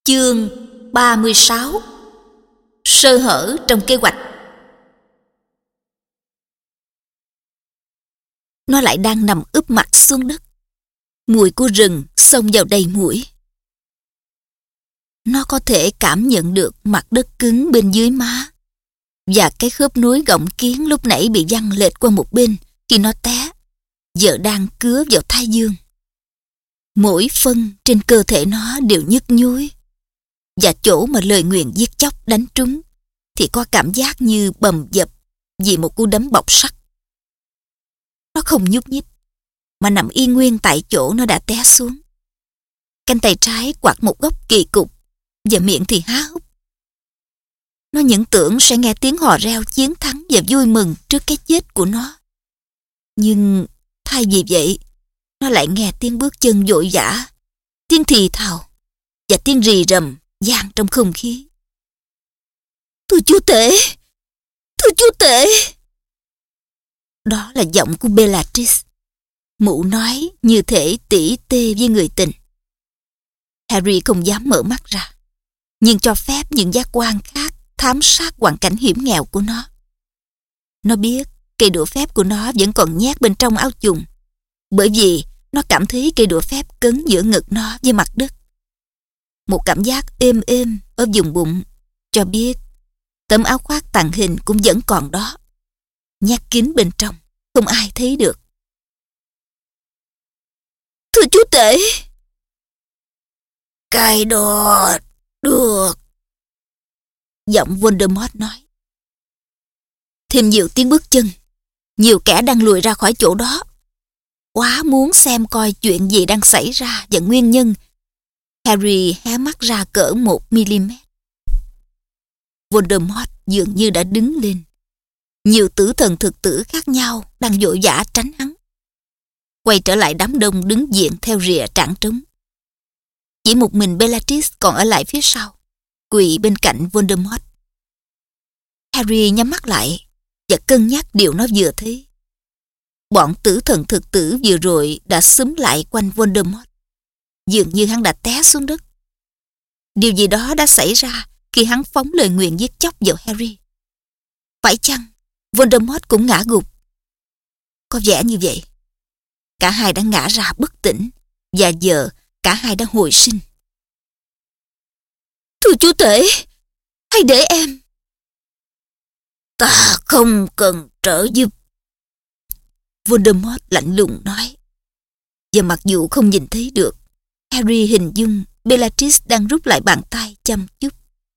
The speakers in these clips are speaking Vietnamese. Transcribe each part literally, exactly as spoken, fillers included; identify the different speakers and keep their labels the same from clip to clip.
Speaker 1: Chương ba mươi sáu. Sơ hở trong kế hoạch. Nó lại đang nằm úp mặt xuống đất. Mùi của rừng xông vào đầy mũi. Nó có thể cảm nhận được mặt đất cứng bên dưới má và cái khớp nối gọng kiến lúc nãy bị văng lệch qua một bên khi nó té, giờ đang cứa vào thái dương. Mỗi phân trên cơ thể nó đều nhức nhối, và chỗ mà lời nguyền giết chóc đánh trúng thì có cảm giác như bầm dập vì một cú đấm bọc sắt. Nó không nhúc nhích, mà nằm y nguyên tại chỗ nó đã té xuống. Cánh tay trái quạt một góc kỳ cục, và miệng thì há hốc. Nó những tưởng sẽ nghe tiếng hò reo chiến thắng và vui mừng trước cái chết của nó. Nhưng thay vì vậy, nó lại nghe tiếng bước chân vội vã, tiếng thì thào và tiếng rì rầm vang trong không khí. Thưa chúa tể! Thưa chúa tể! Đó là giọng của Bellatrix. Mụ nói như thể tỉ tê với người tình. Harry không dám mở mắt ra, nhưng cho phép những giác quan khác thám sát hoàn cảnh hiểm nghèo của nó. Nó biết cây đũa phép của nó vẫn còn nhét bên trong áo chùng, bởi vì nó cảm thấy cây đũa phép cấn giữa ngực nó với mặt đất. Một cảm giác êm êm ở vùng bụng cho biết tấm áo khoác tàng hình cũng vẫn còn đó, nhét kín bên trong, không ai thấy được. Thưa chúa tể! Cái đó được, giọng Voldemort nói. Thêm nhiều tiếng bước chân, nhiều kẻ đang lùi ra khỏi chỗ đó. Quá muốn xem coi chuyện gì đang xảy ra và nguyên nhân. Harry hé mắt ra cỡ một mm. Voldemort dường như đã đứng lên. Nhiều tử thần thực tử khác nhau đang vội vã tránh hắn, quay trở lại đám đông đứng diện theo rìa trảng trống. Chỉ một mình Bellatrix còn ở lại phía sau, quỳ bên cạnh Voldemort. Harry nhắm mắt lại và cân nhắc điều nó vừa thấy. Bọn tử thần thực tử vừa rồi đã xúm lại quanh Voldemort, dường như hắn đã té xuống đất. Điều gì đó đã xảy ra khi hắn phóng lời nguyền giết chóc vào Harry. Phải chăng Voldemort cũng ngã gục? Có vẻ như vậy. Cả hai đã ngã ra bất tỉnh, và giờ cả hai đã hồi sinh. Thưa chúa tể, hãy để em. Ta không cần trợ giúp, Voldemort lạnh lùng nói. Và mặc dù không nhìn thấy được, Harry hình dung Bellatrix đang rút lại bàn tay chăm chút.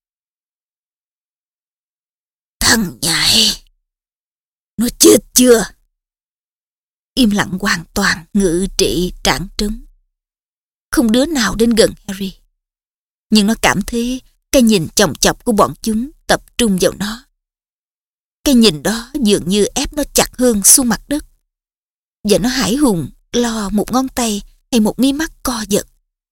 Speaker 1: Thằng nhãi, nó chết chưa? Im lặng hoàn toàn ngự trị trảng trống. Không đứa nào đến gần Harry, nhưng nó cảm thấy cái nhìn chòng chọc của bọn chúng tập trung vào nó. Cái nhìn đó dường như ép nó chặt hơn xuống mặt đất, và nó hãi hùng lo một ngón tay hay một mí mắt co giật.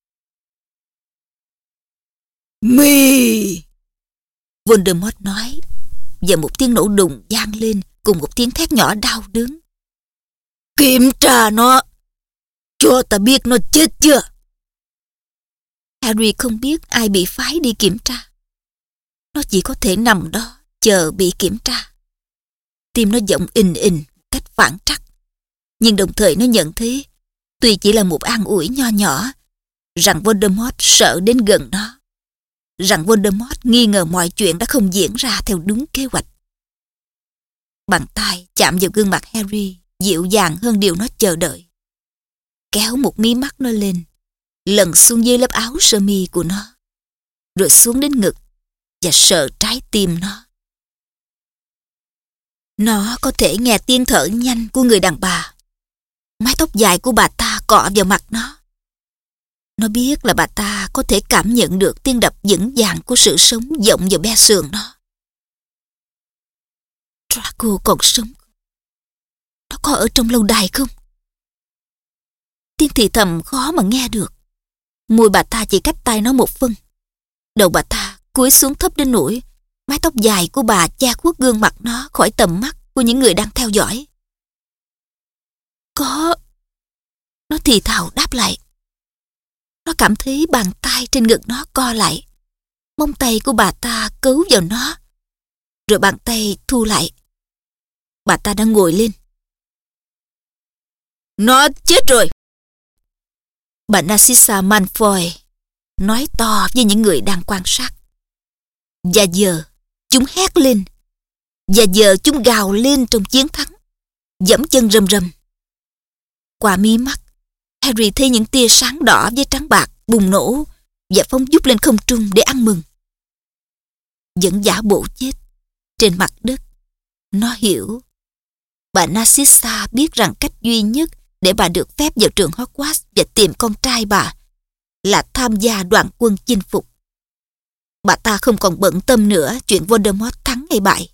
Speaker 1: Mi! Voldemort nói, và một tiếng nổ đùng vang lên cùng một tiếng thét nhỏ đau đớn. Kiểm tra nó, cho ta biết nó chết chưa. Harry không biết ai bị phái đi kiểm tra. Nó chỉ có thể nằm đó chờ bị kiểm tra. Tim nó giọng ình ình cách phản trắc, nhưng đồng thời nó nhận thấy, tuy chỉ là một an ủi nho nhỏ, rằng Voldemort sợ đến gần nó, rằng Voldemort nghi ngờ mọi chuyện đã không diễn ra theo đúng kế hoạch. Bàn tay chạm vào gương mặt Harry dịu dàng hơn điều nó chờ đợi, kéo một mí mắt nó lên, lần xuống dưới lớp áo sơ mi của nó, rồi xuống đến ngực và sờ trái tim nó. Nó có thể nghe tiếng thở nhanh của người đàn bà. Mái tóc dài của bà ta cọ vào mặt nó. Nó biết là bà ta có thể cảm nhận được tiếng đập vững vàng của sự sống vọng vào be sườn nó. Draco còn sống. Nó có ở trong lâu đài không? Tiếng thì thầm khó mà nghe được. Môi bà ta chỉ cách tai nó một phân. Đầu bà ta cúi xuống thấp đến nỗi mái tóc dài của bà che khuất gương mặt nó khỏi tầm mắt của những người đang theo dõi. Có. Nó thì thào đáp lại. Nó cảm thấy bàn tay trên ngực nó co lại, Móng tay của bà ta cấu vào nó, rồi bàn tay thu lại. Bà ta đã ngồi lên. Nó chết rồi! Bà Narcissa Malfoy nói to với những người đang quan sát. Và giờ chúng hét lên. Và giờ chúng gào lên trong chiến thắng, giẫm chân rầm rầm. Qua mí mắt, Harry thấy những tia sáng đỏ với trắng bạc bùng nổ và phóng vút lên không trung để ăn mừng. Vẫn giả bộ chết trên mặt đất. Nó hiểu. Bà Narcissa biết rằng cách duy nhất để bà được phép vào trường Hogwarts và tìm con trai bà là tham gia đoàn quân chinh phục. Bà ta không còn bận tâm nữa chuyện Voldemort thắng hay bại.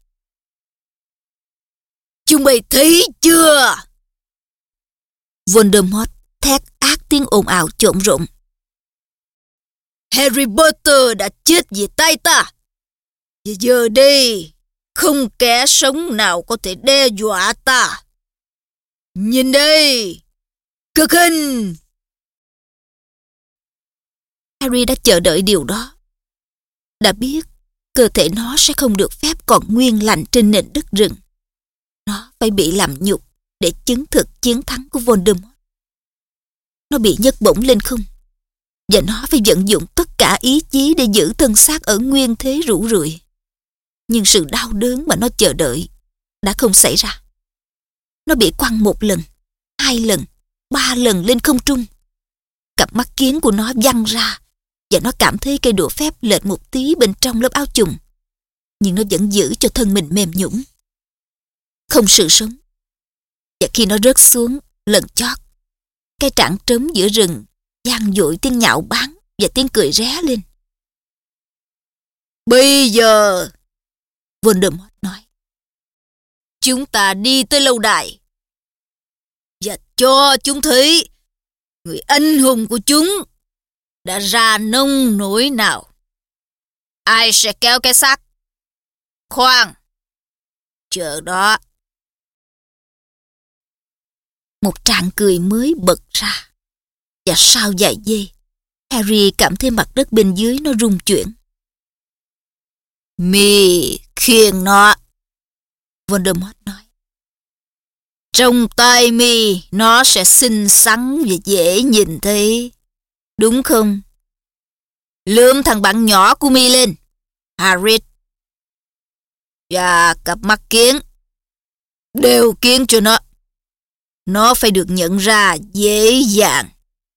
Speaker 1: Chúng mày thấy chưa? Voldemort thét ác tiếng ồn ào trộn rộn. Harry Potter đã chết vì tay ta. Và giờ đây, không kẻ sống nào có thể đe dọa ta. Nhìn đây, cực hình! Harry đã chờ đợi điều đó. Đã biết cơ thể nó sẽ không được phép còn nguyên lành trên nền đất rừng. Nó phải bị làm nhục để chứng thực chiến thắng của Voldemort. Nó bị nhấc bổng lên không, và nó phải vận dụng tất cả ý chí để giữ thân xác ở nguyên thế rũ rượi. Nhưng sự đau đớn mà nó chờ đợi đã không xảy ra. Nó bị quăng một lần, hai lần, ba lần lên không trung. Cặp mắt kiến của nó văng ra, và nó cảm thấy cây đũa phép lệch một tí bên trong lớp áo chùng. Nhưng nó vẫn giữ cho thân mình mềm nhũn, không sự sống. Và khi nó rớt xuống lần chót, cái trảng trống giữa rừng vang dội tiếng nhạo báng và tiếng cười ré lên. Bây giờ, Voldemort nói, chúng ta đi tới lâu đài và cho chúng thấy người anh hùng của chúng đã ra nông nỗi nào. Ai sẽ kéo cái xác? Khoan, chờ đó. Một tràng cười mới bật ra, và sau vài giây, Harry cảm thấy mặt đất bên dưới nó rung chuyển. Mi khiêng nó, Voldemort nói. Trong tay mi nó sẽ xinh xắn và dễ nhìn thấy, đúng không? Lượm thằng bạn nhỏ của mi lên, Harry. Và cặp mắt kiến, đều kiến cho nó. Nó phải được nhận ra dễ dàng.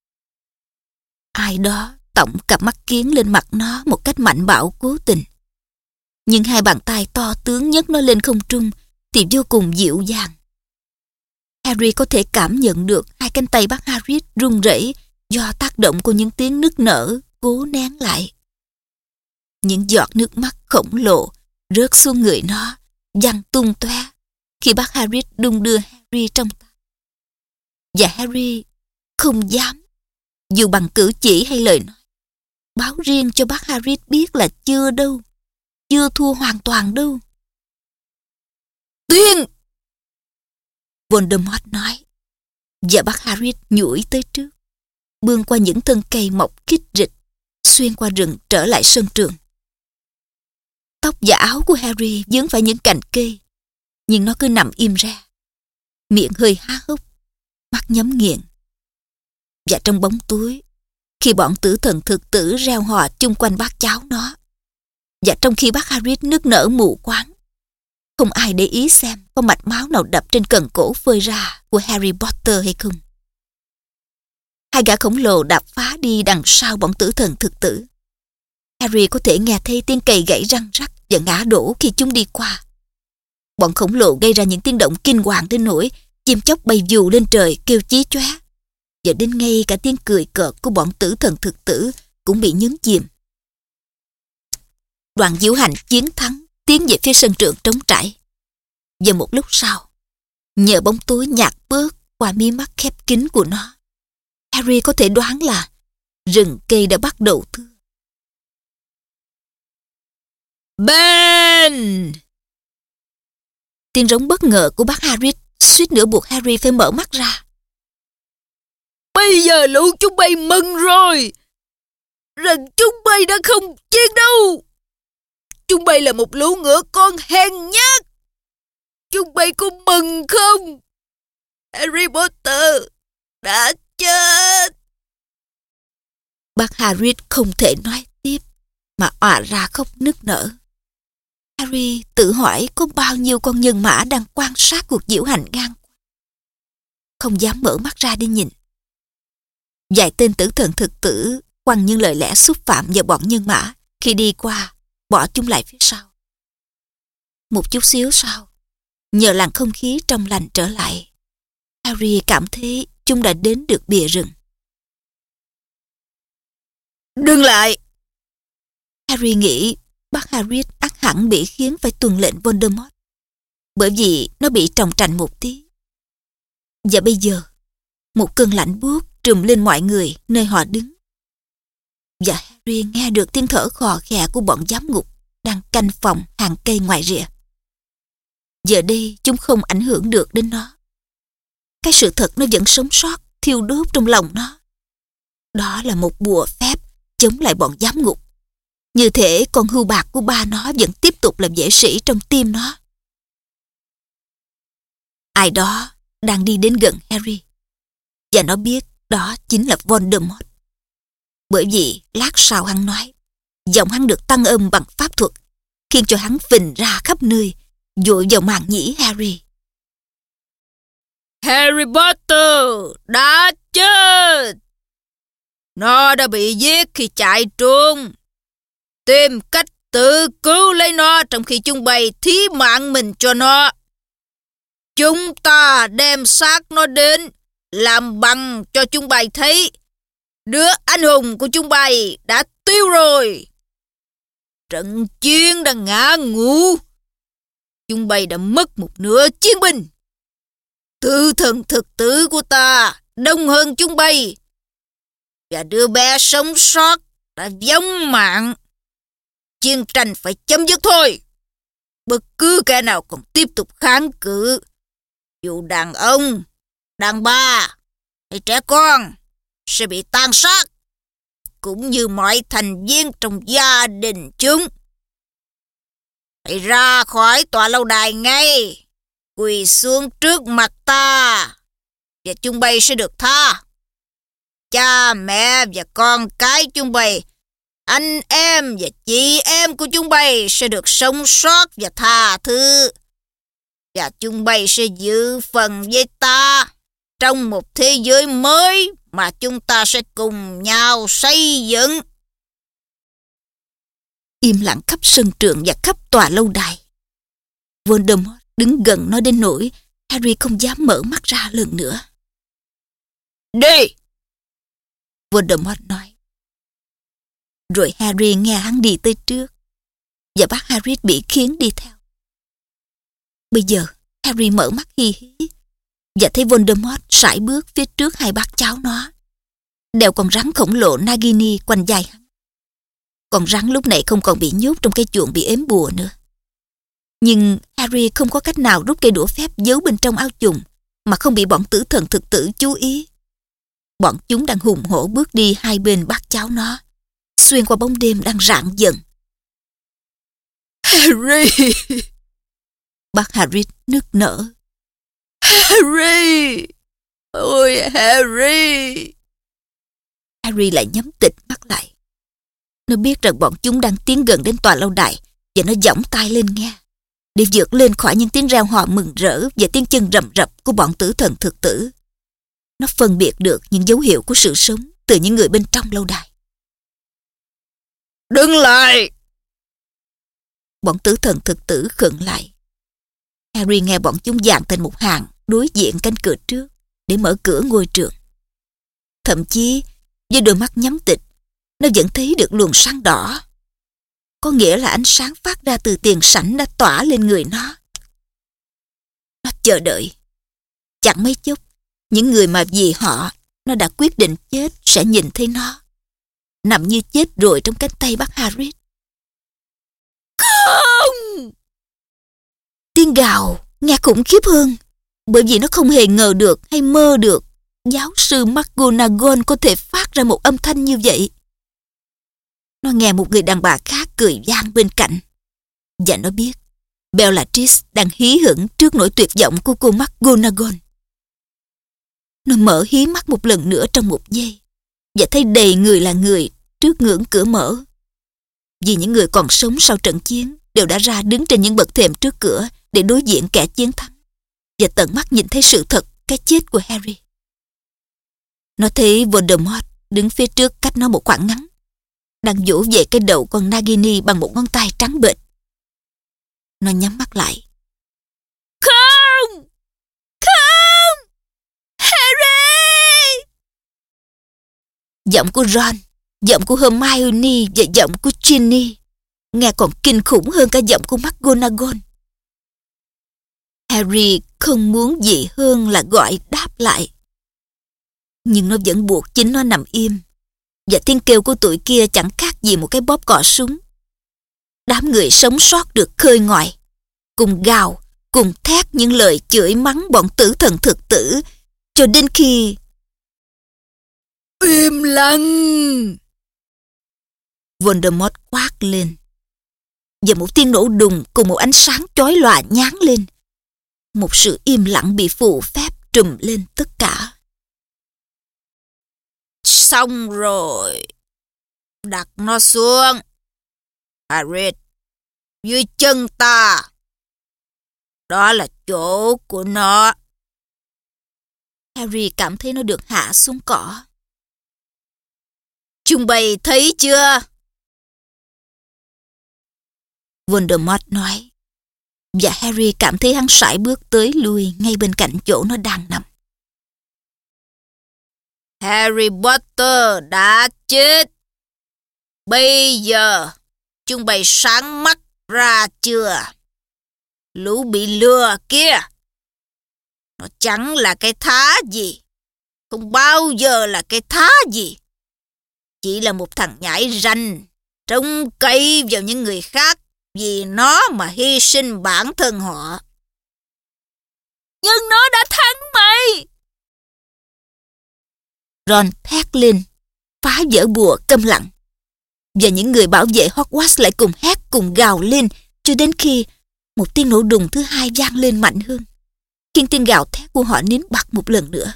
Speaker 1: Ai đó tổng cặp mắt kiến lên mặt nó một cách mạnh bạo cố tình. Nhưng hai bàn tay to tướng nhấc nó lên không trung thì vô cùng dịu dàng. Harry có thể cảm nhận được hai cánh tay bác Hagrid run rẩy do tác động của những tiếng nức nở cố nén lại. Những giọt nước mắt khổng lồ rớt xuống người nó, văng tung tóe khi bác Hagrid đung đưa Harry trong tay. Và Harry không dám, dù bằng cử chỉ hay lời nói, báo riêng cho bác Hagrid biết là chưa đâu, chưa thua hoàn toàn đâu. Tiên! Voldemort nói, và bác Hagrid nhủi tới trước, bươn qua những thân cây mọc khít rịch, xuyên qua rừng trở lại sân trường. Tóc và áo của Harry vướng phải những cành cây, nhưng nó cứ nằm im ra, miệng hơi há hốc, mắt nhắm nghiền. Và trong bóng tối, khi bọn tử thần thực tử reo hò chung quanh bát cháo nó, và trong khi bác Hagrid nức nở mù quáng, không ai để ý xem có mạch máu nào đập trên cần cổ phơi ra của Harry Potter hay không. Hai gã khổng lồ đạp phá đi đằng sau bọn tử thần thực tử. Harry có thể nghe thấy tiếng cây gãy răng rắc và ngã đổ khi chúng đi qua. Bọn khổng lồ gây ra những tiếng động kinh hoàng đến nỗi chim chóc bay dù lên trời kêu chí chóe, và đến ngay cả tiếng cười cợt của bọn tử thần thực tử cũng bị nhấn chìm. Đoàn diễu hành chiến thắng tiến về phía sân trường trống trải. Và một lúc sau, nhờ bóng tối nhạt bớt qua mí mắt khép kín của nó, Harry có thể đoán là rừng cây đã bắt đầu thưa. Ben! Tiếng rống bất ngờ của bác Hagrid suýt nữa buộc Harry phải mở mắt ra. Bây giờ lũ chúng bay mừng rồi!
Speaker 2: rằng chúng bay đã không chiến đâu. Chúng bay là một lũ ngựa con hèn nhát. Chúng bay có mừng không? Harry Potter đã chết.
Speaker 1: Bác Hagrid không thể nói tiếp mà òa ra khóc nức nở. Harry tự hỏi có bao nhiêu con nhân mã đang quan sát cuộc diễu hành ngang qua. Không dám mở mắt ra để nhìn. Vài tên tử thần thực tử quăng những lời lẽ xúc phạm vào bọn nhân mã khi đi qua, bỏ chúng lại phía sau. Một chút xíu sau, nhờ làn không khí trong lành trở lại, Harry cảm thấy chúng đã đến được bìa rừng.
Speaker 2: Đừng lại!
Speaker 1: Harry nghĩ bác Hagrid ắt hẳn bị khiến phải tuân lệnh Voldemort, bởi vì nó bị tròng trành một tí. Và bây giờ, một cơn lạnh buốt trùm lên mọi người nơi họ đứng. Và Harry nghe được tiếng thở khò khè của bọn giám ngục đang canh phòng hàng cây ngoài rìa. Giờ đây chúng không ảnh hưởng được đến nó. Cái sự thật nó vẫn sống sót, thiêu đốt trong lòng nó. Đó là một bùa phép chống lại bọn giám ngục. Như thể con hươu bạc của ba nó vẫn tiếp tục làm vệ sĩ trong tim nó. Ai đó đang đi đến gần Harry, và nó biết đó chính là Voldemort. Bởi vì lát sau hắn nói, giọng hắn được tăng âm bằng pháp thuật, khiến cho hắn phình ra khắp nơi, dội vào màng nhĩ Harry.
Speaker 2: Harry Potter đã chết. Nó đã bị giết khi chạy trốn. Tìm cách tự cứu lấy nó trong khi chúng bay thí mạng mình cho nó. Chúng ta đem xác nó đến, làm bằng cho chúng bay thấy đứa anh hùng của chúng bay đã tiêu rồi. Trận chiến đã ngã ngũ. Chúng bay đã mất một nửa chiến binh. Tử thần thực tử của ta đông hơn chúng bay. Và đứa bé sống sót đã vong mạng. Chiến tranh phải chấm dứt thôi. Bất cứ kẻ nào còn tiếp tục kháng cự, dù đàn ông, đàn bà hay trẻ con, sẽ bị tàn sát, cũng như mọi thành viên trong gia đình chúng. Hãy ra khỏi tòa lâu đài ngay, quỳ xuống trước mặt ta, và chúng bay sẽ được tha. Cha mẹ và con cái chúng bay, anh em và chị em của chúng bay sẽ được sống sót và tha thứ. Và chúng bay sẽ dự phần với ta trong một thế giới mới mà chúng ta sẽ cùng nhau xây dựng.
Speaker 1: Im lặng khắp sân trường và khắp tòa lâu đài. Voldemort đứng gần nó đến nỗi Harry không dám mở mắt ra lần nữa.
Speaker 2: Đi!
Speaker 1: Voldemort nói. Rồi Harry nghe hắn đi tới trước, và bác Hagrid bị khiến đi theo. Bây giờ Harry mở mắt hi hí và thấy Voldemort sải bước phía trước hai bác cháu nó, đeo con rắn khổng lồ Nagini quanh vai hắn. Con rắn lúc này không còn bị nhốt trong cái chuồng bị ếm bùa nữa. Nhưng Harry không có cách nào rút cây đũa phép giấu bên trong áo choàng mà không bị bọn tử thần thực tử chú ý. Bọn chúng đang hùng hổ bước đi hai bên bác cháu nó, xuyên qua bóng đêm đang rạng dần.
Speaker 2: Harry!
Speaker 1: Bác Hagrid nức nở.
Speaker 2: Harry! Ôi Harry!
Speaker 1: Harry lại nhắm tịt mắt lại. Nó biết rằng bọn chúng đang tiến gần đến tòa lâu đài, và nó giỏng tai lên nghe, để vượt lên khỏi những tiếng reo hò mừng rỡ và tiếng chân rầm rập của bọn tử thần thực tử. Nó phân biệt được những dấu hiệu của sự sống từ những người bên trong lâu đài.
Speaker 2: Đừng lại!
Speaker 1: Bọn tử thần thực tử khựng lại. Harry nghe bọn chúng dàn thành một hàng đối diện cánh cửa trước để mở cửa ngôi trường. Thậm chí với đôi mắt nhắm tịt, nó vẫn thấy được luồng sáng đỏ. Có nghĩa là ánh sáng phát ra từ tiền sảnh đã tỏa lên người nó. Nó chờ đợi. Chẳng mấy chốc, những người mà vì họ nó đã quyết định chết sẽ nhìn thấy nó nằm như chết rồi trong cánh tay bác Hagrid.
Speaker 2: Không!
Speaker 1: Tiếng gào nghe khủng khiếp hơn, bởi vì nó không hề ngờ được hay mơ được giáo sư McGonagall có thể phát ra một âm thanh như vậy. Nó nghe một người đàn bà khác cười vang bên cạnh. Và nó biết Bellatrix đang hí hửng trước nỗi tuyệt vọng của cô McGonagall. Nó mở hí mắt một lần nữa trong một giây và thấy đầy người là người trước ngưỡng cửa mở. Vì những người còn sống sau trận chiến đều đã ra đứng trên những bậc thềm trước cửa để đối diện kẻ chiến thắng và tận mắt nhìn thấy sự thật cái chết của Harry. Nó thấy Voldemort đứng phía trước cách nó một khoảng ngắn, đang vỗ về cái đầu con Nagini bằng một ngón tay trắng bệch. Nó nhắm mắt lại.
Speaker 2: Không! Không! Harry!
Speaker 1: Giọng của Ron, giọng của Hermione và giọng của Ginny nghe còn kinh khủng hơn cả giọng của McGonagall. Harry không muốn gì hơn là gọi đáp lại. Nhưng nó vẫn buộc chính nó nằm im, và tiếng kêu của tụi kia chẳng khác gì một cái bóp cò súng. Đám người sống sót được khơi ngoại, cùng gào, cùng thét những lời chửi mắng bọn tử thần thực tử, cho đến khi...
Speaker 2: Im lặng!
Speaker 1: Voldemort quát lên, và một tiếng nổ đùng cùng một ánh sáng chói lòa nháng lên. Một sự im lặng bị phù phép trùm lên tất cả.
Speaker 2: Xong rồi. Đặt nó xuống. Harry, dưới chân ta. Đó là chỗ của nó.
Speaker 1: Harry cảm thấy nó được hạ xuống cỏ.
Speaker 2: Chúng bay thấy chưa?
Speaker 1: Voldemort nói. Và Harry cảm thấy hắn sải bước tới lui ngay bên cạnh chỗ nó đang nằm.
Speaker 2: Harry Potter đã chết. Bây giờ chúng bay sáng mắt ra chưa? Lũ bị lừa kia. Nó chẳng là cái thá gì. Không bao giờ là cái thá gì. Chỉ là một thằng nhãi ranh trông cậy vào những người khác vì nó mà hy sinh bản thân họ.
Speaker 1: Nhưng nó đã thắng mày! Ron thét lên, phá vỡ bùa câm lặng. Và những người bảo vệ Hogwarts lại cùng hét cùng gào lên cho đến khi một tiếng nổ đùng thứ hai vang lên mạnh hơn, khiến tiếng gào thét của họ nín bặt một lần nữa.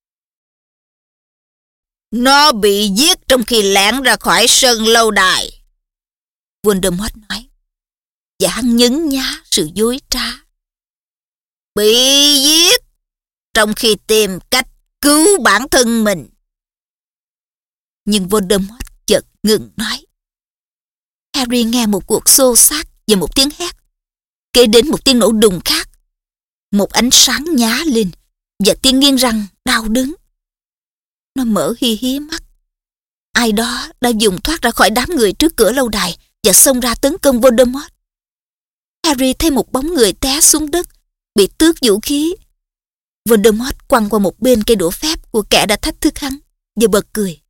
Speaker 2: Nó bị giết trong khi lẻn ra khỏi sân lâu đài,
Speaker 1: Voldemort nói, và hắn nhấn nhá sự dối trá.
Speaker 2: Bị giết trong khi tìm cách cứu bản thân mình.
Speaker 1: Nhưng Voldemort chợt ngừng nói. Harry nghe một cuộc xô xát và một tiếng hét, kế đến một tiếng nổ đùng khác. Một ánh sáng nhá lên và tiếng nghiến răng đau đớn. Nó mở hi hí mắt. Ai đó đã dùng thoát ra khỏi đám người trước cửa lâu đài và xông ra tấn công Voldemort. Harry thấy một bóng người té xuống đất, bị tước vũ khí. Voldemort quăng qua một bên cây đũa phép của kẻ đã thách thức hắn và bật cười.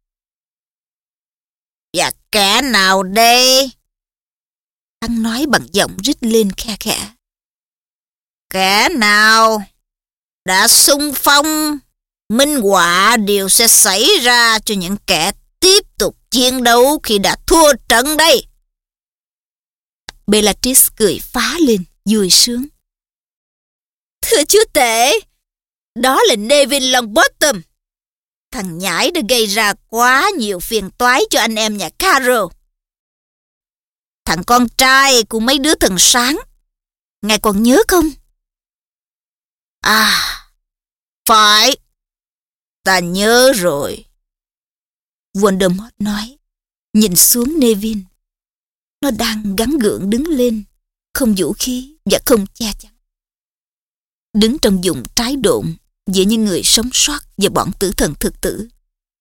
Speaker 2: Và kẻ nào đây?
Speaker 1: Hắn nói bằng giọng rít lên khe khẽ.
Speaker 2: Kẻ nào đã xung phong, minh họa điều sẽ xảy ra cho những kẻ tiếp tục chiến đấu khi đã thua trận đây.
Speaker 1: Bellatrix cười phá lên, vui sướng.
Speaker 2: Thưa chúa tể, đó là Neville Longbottom. Thằng nhãi đã gây ra quá nhiều phiền toái cho anh em nhà Carroll. Thằng con trai của mấy đứa thần sáng. Ngài còn nhớ không? À, phải. Ta nhớ rồi.
Speaker 1: Voldemort nói, nhìn xuống Neville. Nó đang gắng gượng đứng lên, không vũ khí và không che chắn. Đứng trong vùng trái độn giữa những người sống sót và bọn tử thần thực tử.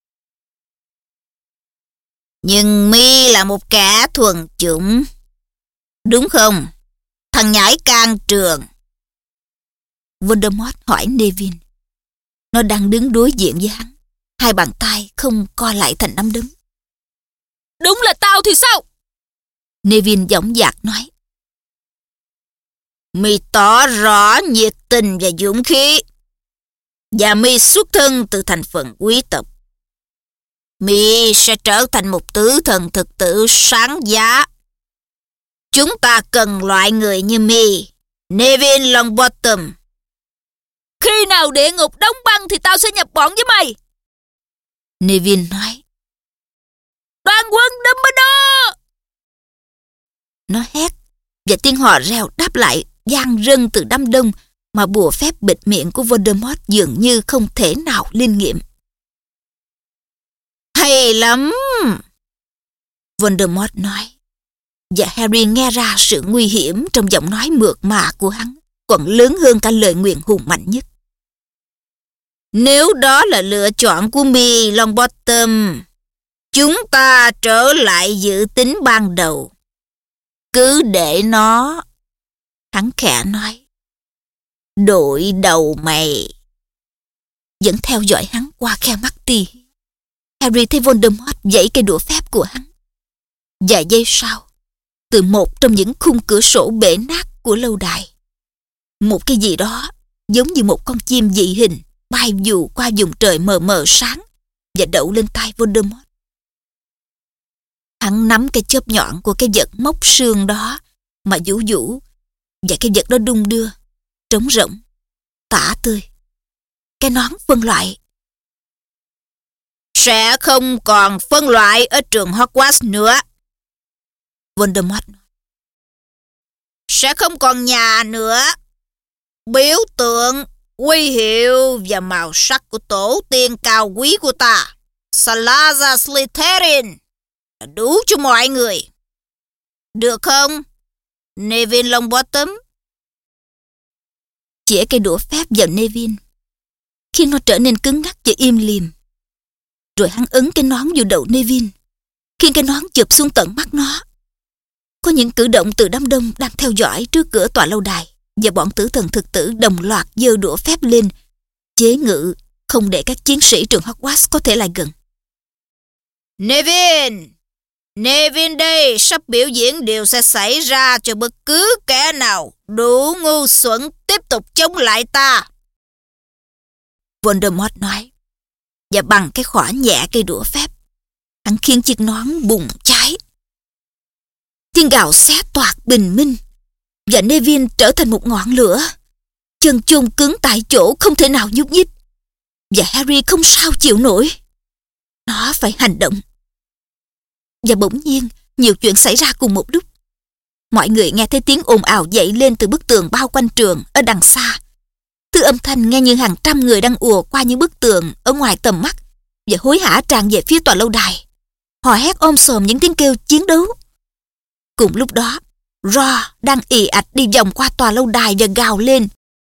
Speaker 2: Nhưng mi là một kẻ thuần chủng, đúng không? Thằng nhãi can trường.
Speaker 1: Voldemort hỏi Neville. Nó đang đứng đối diện với hắn, hai bàn tay không co lại thành nắm đấm.
Speaker 2: Đúng là tao thì sao?
Speaker 1: Neville dõng dạc nói.
Speaker 2: Mi tỏ rõ nhiệt tình và dũng khí, và mi xuất thân từ thành phần quý tộc. Mi sẽ trở thành một tử thần thực tử sáng giá. Chúng ta cần loại người như Mi, Neville Longbottom. Khi nào địa ngục đóng băng thì tao sẽ nhập bọn với mày.
Speaker 1: Neville nói.
Speaker 2: Đoàn quân Dumbledore!
Speaker 1: Nó hét, và tiếng hò reo đáp lại vang rân từ đám đông mà bùa phép bịt miệng của Voldemort dường như không thể nào linh nghiệm.
Speaker 2: Hay lắm!
Speaker 1: Voldemort nói. Và Harry nghe ra sự nguy hiểm trong giọng nói mượt mà của hắn, còn lớn hơn cả lời nguyền hùng mạnh nhất.
Speaker 2: Nếu đó là lựa chọn của Mi Longbottom, chúng ta trở lại dự tính ban đầu. Cứ để nó,
Speaker 1: hắn khẽ nói, đội đầu mày. Vẫn theo dõi hắn qua khe mắt ti, Harry thấy Voldemort giãy cây đũa phép của hắn. Vài giây sau, từ một trong những khung cửa sổ bể nát của lâu đài, một cái gì đó giống như một con chim dị hình bay dù qua vùng trời mờ mờ sáng và đậu lên tai Voldemort. Hắn nắm cái chớp nhọn của cái vật móc xương đó mà vũ vũ, và cái vật đó đung đưa, trống rỗng, tả tươi. Cái nón phân loại.
Speaker 2: Sẽ không còn phân loại ở trường Hogwarts nữa.
Speaker 1: Voldemort nói.
Speaker 2: Sẽ không còn nhà nữa. Biểu tượng, huy hiệu và màu sắc của tổ tiên cao quý của ta, Salazar Slytherin, là đủ cho mọi người. Được không, Neville Longbottom?
Speaker 1: Chĩa cây đũa phép vào Neville, khi nó trở nên cứng ngắc và im lìm. Rồi hắn ấn cái nón vào đầu Neville, khiến cái nón chụp xuống tận mắt nó. Có những cử động từ đám đông đang theo dõi trước cửa tòa lâu đài, và bọn tử thần thực tử đồng loạt giơ đũa phép lên, chế ngự không để các chiến sĩ trường Hogwarts có thể lại gần.
Speaker 2: Neville! Neville đây, sắp biểu diễn điều sẽ xảy ra cho bất cứ kẻ nào đủ ngu xuẩn tiếp tục chống lại ta.
Speaker 1: Voldemort nói, và bằng cái khỏa nhẹ cây đũa phép, hắn khiến chiếc nón bùng cháy. Tiếng gào xé toạc bình minh, và Neville trở thành một ngọn lửa, chân chôn cứng tại chỗ không thể nào nhúc nhích. Và Harry không sao chịu nổi. Nó phải hành động. Và bỗng nhiên, nhiều chuyện xảy ra cùng một lúc. Mọi người nghe thấy tiếng ồn ào dậy lên từ bức tường bao quanh trường ở đằng xa. Thứ âm thanh nghe như hàng trăm người đang ùa qua những bức tường ở ngoài tầm mắt và hối hả tràn về phía tòa lâu đài. Họ hét ôm sòm những tiếng kêu chiến đấu. Cùng lúc đó, Ron đang ì ạch đi vòng qua tòa lâu đài và gào lên.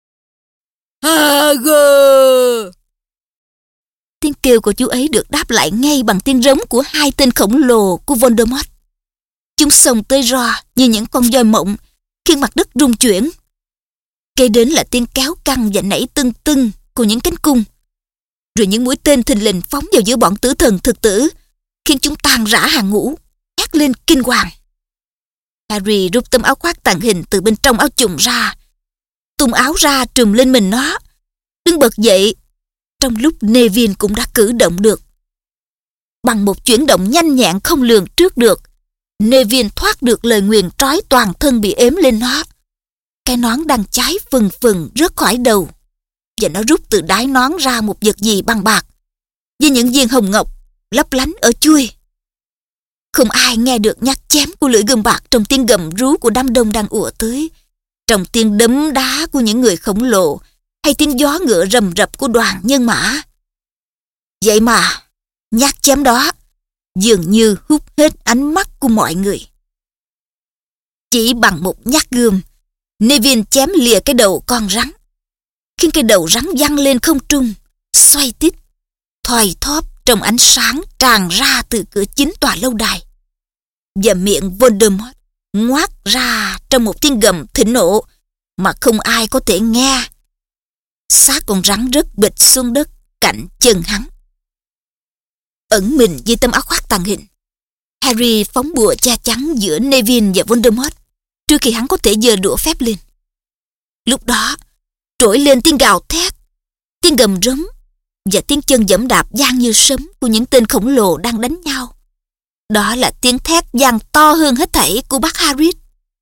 Speaker 2: Hagrid!
Speaker 1: Tiếng kêu của chú ấy được đáp lại ngay bằng tiếng rống của hai tên khổng lồ của Voldemort. Chúng xông tới Ron như những con voi mộng, khiến mặt đất rung chuyển. Kế đến là tiếng kéo căng và nảy tưng tưng của những cánh cung. Rồi những mũi tên thình lình phóng vào giữa bọn tử thần thực tử, khiến chúng tan rã hàng ngũ, hét lên kinh hoàng. Harry rút tấm áo khoác tàng hình từ bên trong áo chùng ra, tung áo ra trùm lên mình nó, đứng bật dậy, trong lúc Neville cũng đã cử động được. Bằng một chuyển động nhanh nhẹn không lường trước được, Neville thoát được lời nguyền trói toàn thân bị ếm lên nó. Cái nón đang cháy phừng phừng rớt khỏi đầu, và nó rút từ đáy nón ra một vật gì bằng bạc, với những viên hồng ngọc lấp lánh ở chuôi. Không ai nghe được nhát chém của lưỡi gươm bạc trong tiếng gầm rú của đám đông đang ùa tới, trong tiếng đấm đá của những người khổng lồ, hay tiếng gió ngựa rầm rập của đoàn nhân mã. Vậy mà, nhát chém đó dường như hút hết ánh mắt của mọi người. Chỉ bằng một nhát gươm, Neville chém lìa cái đầu con rắn, khiến cái đầu rắn văng lên không trung, xoay tít, thoi thóp trong ánh sáng tràn ra từ cửa chính tòa lâu đài. Và miệng Voldemort ngoác ra trong một tiếng gầm thịnh nộ mà không ai có thể nghe. Xác con rắn rớt bịch xuống đất cạnh chân hắn. Ẩn mình dưới tấm áo khoác tàng hình, Harry phóng bùa che chắn giữa Neville và Voldemort trước khi hắn có thể giơ đũa phép lên. Lúc đó, trỗi lên tiếng gào thét, tiếng gầm rống và tiếng chân giẫm đạp vang như sấm của những tên khổng lồ đang đánh nhau. Đó là tiếng thét vang to hơn hết thảy của bác Harris.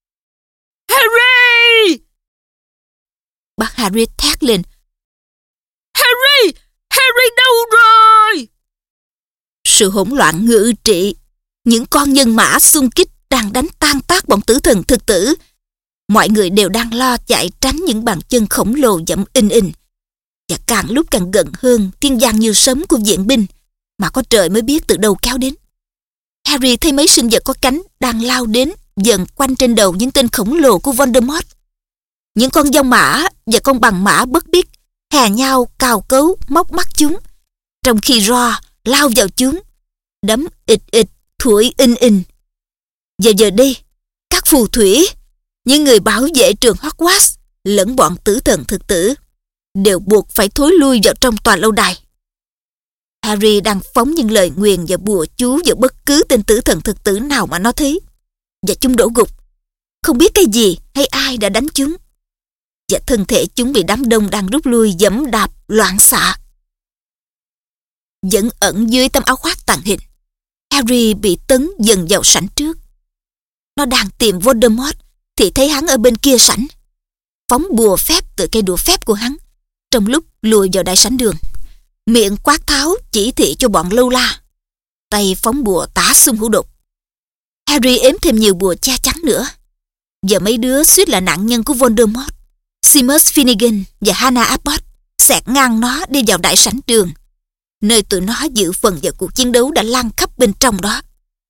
Speaker 2: Harry!
Speaker 1: Bác Harris thét lên.
Speaker 2: Harry! Harry đâu rồi?
Speaker 1: Sự hỗn loạn ngự trị. Những con nhân mã xung kích đang đánh tan tác bọn tử thần thực tử. Mọi người đều đang lo chạy tránh những bàn chân khổng lồ dẫm in in. Và càng lúc càng gần hơn tiếng vang như sấm của viện binh mà có trời mới biết từ đâu kéo đến. Harry thấy mấy sinh vật có cánh đang lao đến dần quanh trên đầu những tên khổng lồ của Voldemort. Những con dông mã và con bằng mã bất biết hè nhau cào cấu móc mắt chúng, trong khi Ron lao vào chúng, đấm ịch ịch thủi in in. Và giờ đây, các phù thủy, những người bảo vệ trường Hogwarts lẫn bọn tử thần thực tử đều buộc phải thối lui vào trong tòa lâu đài. Harry đang phóng những lời nguyền và bùa chú vào bất cứ tên tử thần thực tử nào mà nó thấy, và chúng đổ gục. Không biết cái gì hay ai đã đánh chúng, và thân thể chúng bị đám đông đang rút lui giẫm đạp loạn xạ. Vẫn ẩn dưới tấm áo khoác tàng hình, Harry bị tấn dần vào sảnh trước. Nó đang tìm Voldemort thì thấy hắn ở bên kia sảnh, phóng bùa phép từ cây đũa phép của hắn trong lúc lùi vào đại sảnh đường, miệng quát tháo chỉ thị cho bọn lâu la, tay phóng bùa tả xung hữu đột. Harry ếm thêm nhiều bùa che chắn nữa, và mấy đứa suýt là nạn nhân của Voldemort, Seamus Finnegan và Hannah Abbott, xẹt ngang nó đi vào đại sảnh đường, nơi tụi nó dự phần vào cuộc chiến đấu đã lan khắp bên trong đó.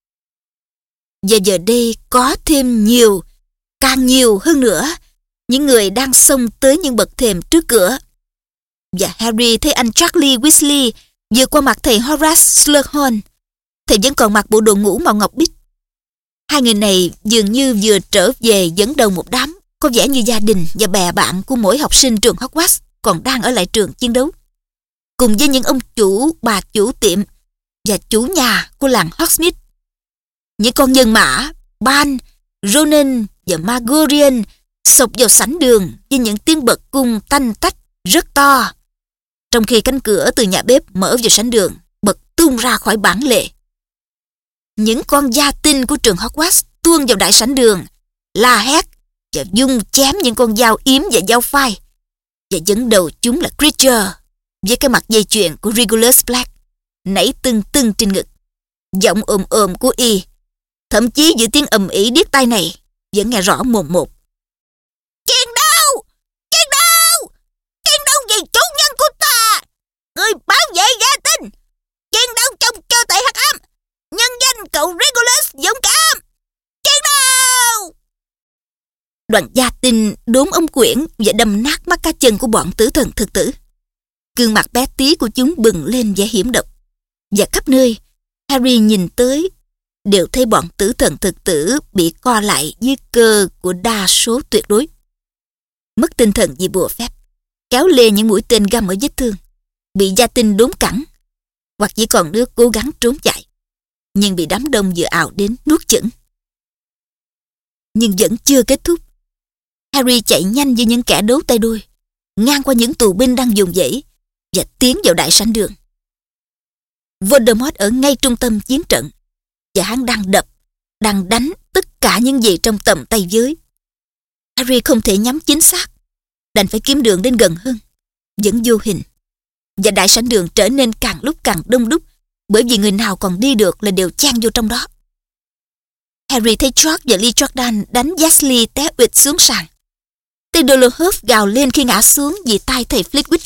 Speaker 1: Và giờ đây có thêm nhiều, càng nhiều hơn nữa, những người đang xông tới những bậc thềm trước cửa. Và Harry thấy anh Charlie Weasley vừa qua mặt thầy Horace Slughorn. Thầy vẫn còn mặc bộ đồ ngủ màu ngọc bích. Hai người này dường như vừa trở về dẫn đầu một đám có vẻ như gia đình và bè bạn của mỗi học sinh trường Hogwarts còn đang ở lại trường chiến đấu, cùng với những ông chủ, bà chủ tiệm và chủ nhà của làng Hogsmeade. Những con nhân mã, Ban, Ronan và Magorian sộc vào sảnh đường với những tiếng bật cung tanh tách rất to, trong khi cánh cửa từ nhà bếp mở vào sảnh đường bật tung ra khỏi bản lề. Những con gia tinh của trường Hogwarts tuôn vào đại sảnh đường, la hét và vung chém những con dao yếm và dao phai, và dẫn đầu chúng là Creature với cái mặt dây chuyền của Regulus Black nảy tưng tưng trên ngực. Giọng ồm ồm của y, thậm chí giữa tiếng ầm ĩ điếc tai này, vẫn nghe rõ mồn một. Chiến đấu! Chiến đấu! Chiến đấu vì chủ nhân của ta! Người bảo vệ gia tinh! Chiến đấu trong cơ thể hắc ám! Nhân danh cậu Regulus dũng cảm! Chiến đấu! Đoàn gia tinh đốn ống quyển và đâm nát mắt cá chân của bọn tử thần thực tử. Gương mặt bé tí của chúng bừng lên vẻ hiểm độc, và khắp nơi Harry nhìn tới đều thấy bọn tử thần thực tử bị co lại dưới cơ của đa số tuyệt đối. Mất tinh thần vì bùa phép, kéo lê những mũi tên găm ở vết thương, bị gia tinh đốn cẳng, hoặc chỉ còn đứa cố gắng trốn chạy, nhưng bị đám đông vừa ào đến nuốt chửng. Nhưng vẫn chưa kết thúc. Harry chạy nhanh như những kẻ đấu tay đôi, ngang qua những tù binh đang vùng vẫy và tiến vào đại sảnh đường. Voldemort ở ngay trung tâm chiến trận, và hắn đang đập, đang đánh tất cả những gì trong tầm tay với. Harry không thể nhắm chính xác, đành phải kiếm đường đến gần hơn, vẫn vô hình. Và đại sảnh đường trở nên càng lúc càng đông đúc, bởi vì người nào còn đi được là đều chen vô trong đó. Harry thấy George và Lee Jordan đánh Weasley té uỵch xuống sàn. Tay Dolohov gào lên khi ngã xuống vì tay thầy Flitwick.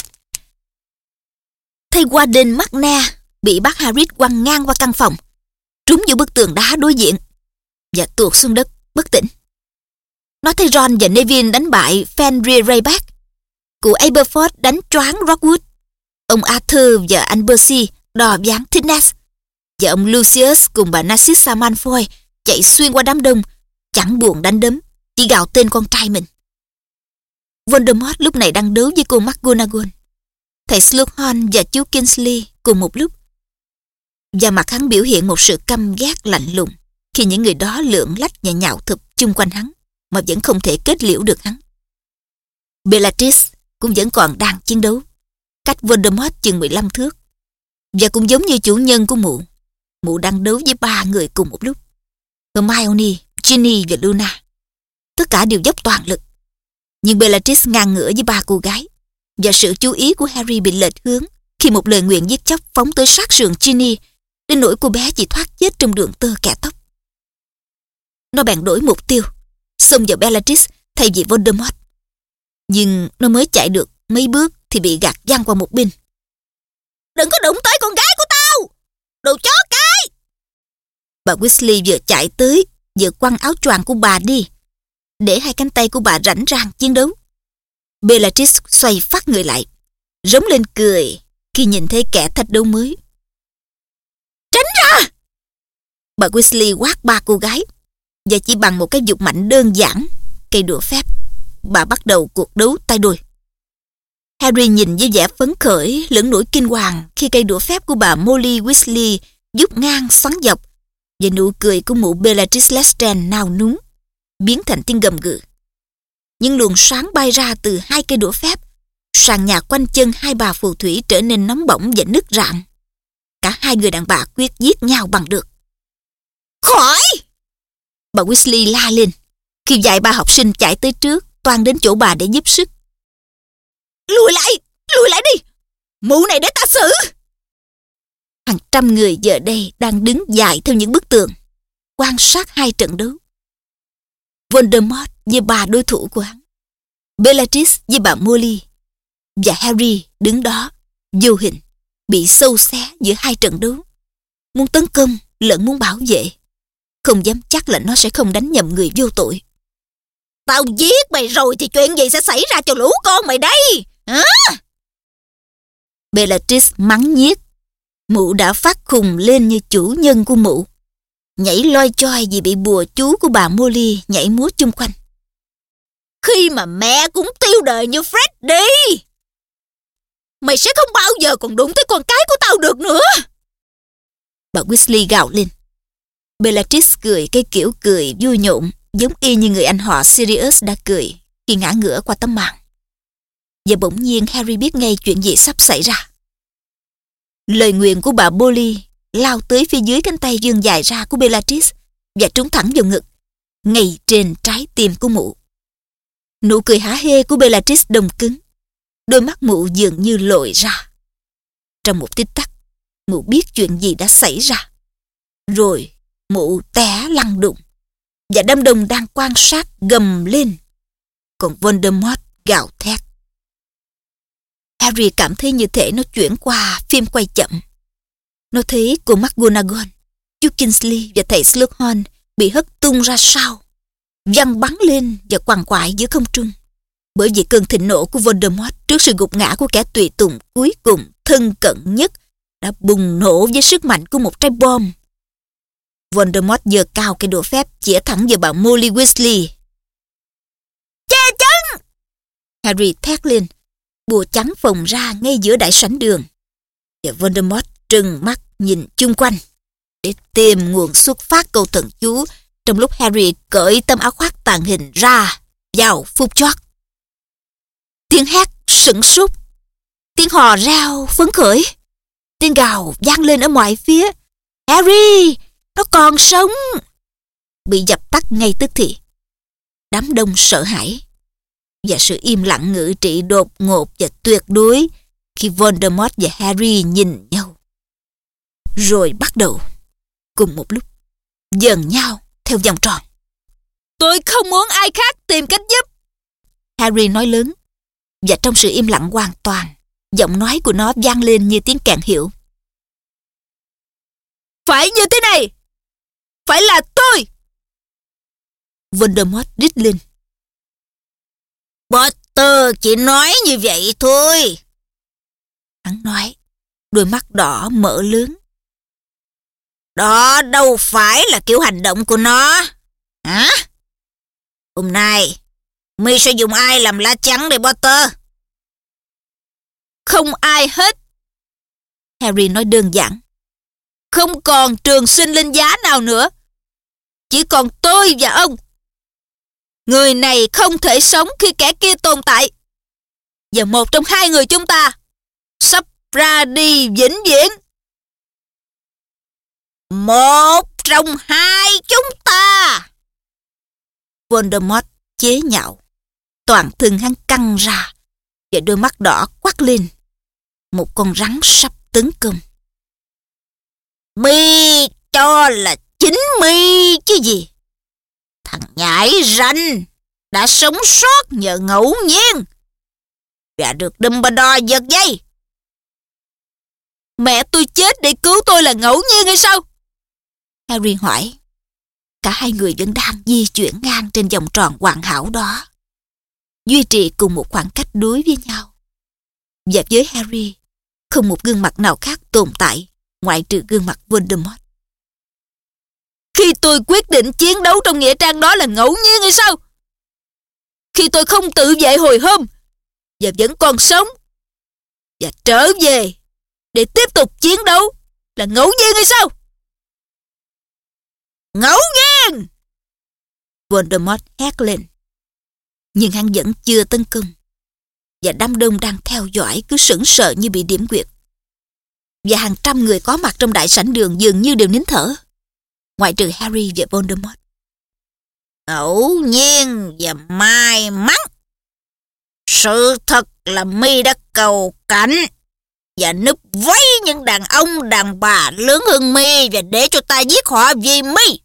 Speaker 1: Thầy Warden McNair bị bác Harris quăng ngang qua căn phòng, trúng vô bức tường đá đối diện và tuột xuống đất bất tỉnh. Nó thấy Ron và Neville đánh bại Fenrir Greyback, cụ Aberforth đánh choáng Rockwood, ông Arthur và anh Percy đò ván Thickness, và ông Lucius cùng bà Narcissa Malfoy chạy xuyên qua đám đông, chẳng buồn đánh đấm, chỉ gào tên con trai mình. Voldemort lúc này đang đấu với cô McGonagall, thầy Slughorn và chú Kingsley cùng một lúc, và mặt hắn biểu hiện một sự căm ghét lạnh lùng khi những người đó lượn lách và nhạo thụp chung quanh hắn mà vẫn không thể kết liễu được hắn. Bellatrix cũng vẫn còn đang chiến đấu, cách Voldemort chừng mười lăm thước. Và cũng giống như chủ nhân của mụ, mụ đang đấu với ba người cùng một lúc. Hermione, Ginny và Luna. Tất cả đều dốc toàn lực. Nhưng Bellatrix ngang ngửa với ba cô gái, và sự chú ý của Harry bị lệch hướng khi một lời nguyền giết chóc phóng tới sát sườn Ginny, đến nỗi cô bé chỉ thoát chết trong đường tơ kẻ tóc. Nó bèn đổi mục tiêu, xông vào Bellatrix thay vì Voldemort. Nhưng nó mới chạy được mấy bước thì bị gạt văng qua một bên.
Speaker 2: Đừng có đụng tới con gái của tao, đồ chó cái!
Speaker 1: Bà Weasley vừa chạy tới, vừa quăng áo choàng của bà đi, để hai cánh tay của bà rảnh rang chiến đấu. Bellatrix xoay phát người lại, rống lên cười khi nhìn thấy kẻ thách đấu mới.
Speaker 2: Tránh ra!
Speaker 1: Bà Weasley quát ba cô gái, và chỉ bằng một cái giục mạnh đơn giản, cây đũa phép, bà bắt đầu cuộc đấu tay đôi. Harry nhìn với vẻ phấn khởi lẫn nỗi kinh hoàng khi cây đũa phép của bà Molly Weasley vút ngang xoắn dọc, và nụ cười của mụ Bellatrix Lestrange nao núng biến thành tiếng gầm gừ. Những luồng sáng bay ra từ hai cây đũa phép, sàn nhà quanh chân hai bà phù thủy trở nên nóng bỏng và nứt rạn. Cả hai người đàn bà quyết giết nhau bằng được.
Speaker 2: Khỏi!
Speaker 1: Bà Weasley la lên khi vài ba học sinh chạy tới trước, toan đến chỗ bà để giúp sức.
Speaker 2: Lùi lại! Lùi lại đi! Mụ này để ta xử!
Speaker 1: Hàng trăm người giờ đây đang đứng dài theo những bức tường, quan sát hai trận đấu. Voldemort với ba đối thủ của hắn, Bellatrix với bà Molly, và Harry đứng đó, vô hình, bị xâu xé giữa hai trận đấu, muốn tấn công lẫn muốn bảo vệ, không dám chắc là nó sẽ không đánh nhầm người vô tội.
Speaker 2: Tao giết mày rồi thì chuyện gì sẽ xảy ra cho lũ con mày đây? Hả?
Speaker 1: Bellatrix mắng nhiếc. Mụ đã phát khùng lên như chủ nhân của mụ, nhảy loi choi vì bị bùa chú của bà Molly nhảy múa chung quanh.
Speaker 2: Khi mà mẹ cũng tiêu đời như Fred đi, mày sẽ không bao giờ còn đụng tới con cái của tao được nữa.
Speaker 1: Bà Weasley gào lên. Bellatrix cười cái kiểu cười vui nhộn, giống y như người anh họ Sirius đã cười khi ngã ngửa qua tấm màn. Và bỗng nhiên Harry biết ngay chuyện gì sắp xảy ra. Lời nguyền của bà Molly lao tới phía dưới cánh tay vươn dài ra của Bellatrix và trúng thẳng vào ngực, ngay trên trái tim của mụ. Nụ cười hả hê của Bellatrix đông cứng, đôi mắt mụ dường như lồi ra. Trong một tích tắc, mụ biết chuyện gì đã xảy ra. Rồi mụ té lăn đùng, và đám đông đang quan sát gầm lên, còn Voldemort gào thét. Harry cảm thấy như thể nó chuyển qua phim quay chậm. Nó thấy cô McGonagall, chú Kingsley và thầy Slughorn bị hất tung ra sau, văng bắn lên và quằn quại giữa không trung, bởi vì cơn thịnh nộ của Voldemort trước sự gục ngã của kẻ tùy tùng cuối cùng thân cận nhất đã bùng nổ với sức mạnh của một trái bom. Voldemort giơ cao cây đũa phép chĩa thẳng vào bà Molly Weasley.
Speaker 2: Che chắn!
Speaker 1: Harry thét lên, bùa trắng phồng ra ngay giữa đại sảnh đường, và Voldemort trừng mắt nhìn chung quanh để tìm nguồn xuất phát câu thần chú trong lúc Harry cởi tấm áo khoác tàng hình ra vào phút chót. Tiếng hét sửng sốt, tiếng hò reo phấn khởi, tiếng gào vang lên ở mọi phía. Harry, nó còn sống! Bị dập tắt ngay tức thì. Đám đông sợ hãi, và sự im lặng ngự trị đột ngột và tuyệt đối khi Voldemort và Harry nhìn nhau. Rồi bắt đầu, cùng một lúc, dần nhau theo vòng tròn.
Speaker 2: Tôi không muốn ai khác tìm cách giúp,
Speaker 1: Harry nói lớn, và trong sự im lặng hoàn toàn, giọng nói của nó vang lên như tiếng kèn hiệu.
Speaker 2: Phải như thế này! Phải là tôi!
Speaker 1: Voldemort rít lên.
Speaker 2: Potter chỉ nói như vậy thôi.
Speaker 1: Hắn nói, đôi mắt đỏ mở lớn.
Speaker 2: Đó đâu phải là kiểu hành động của nó. Hả? Hôm nay, mi sẽ dùng ai làm lá chắn đây, Potter? Không ai hết.
Speaker 1: Harry nói đơn giản.
Speaker 2: Không còn trường sinh linh giá nào nữa. Chỉ còn tôi và ông. Người này không thể sống khi kẻ kia tồn tại. Và một trong hai người chúng ta sắp ra đi vĩnh viễn. Một trong hai chúng ta.
Speaker 1: Voldemort chế nhạo. Toàn thân hắn căng ra và đôi mắt đỏ quắc lên. Một con rắn sắp tấn công.
Speaker 2: Mi cho là chính mi chứ gì. Thằng nhãi ranh đã sống sót nhờ ngẫu nhiên và được Dumbledore giật dây.
Speaker 1: Mẹ tôi chết để cứu tôi là ngẫu nhiên hay sao? Harry hỏi. Cả hai người vẫn đang di chuyển ngang trên vòng tròn hoàn hảo đó, duy trì cùng một khoảng cách đối với nhau. Và với Harry, không một gương mặt nào khác tồn tại ngoại trừ gương mặt Voldemort.
Speaker 2: Khi tôi quyết định chiến đấu trong nghĩa trang đó là ngẫu nhiên hay sao? Khi tôi không tự vệ hồi hôm và vẫn còn sống và trở về để tiếp tục chiến đấu là ngẫu nhiên hay sao? Ngẫu nhiên!
Speaker 1: Voldemort hét lên. Nhưng hắn vẫn chưa tấn công, và đám đông đang theo dõi cứ sững sờ như bị điểm quyệt. Và hàng trăm người có mặt trong đại sảnh đường dường như đều nín thở, ngoại trừ Harry và Voldemort.
Speaker 2: Ngẫu nhiên và may mắn. Sự thật là mi đã cầu cạnh và núp váy những đàn ông đàn bà lớn hơn mi và để cho ta giết họ vì mi.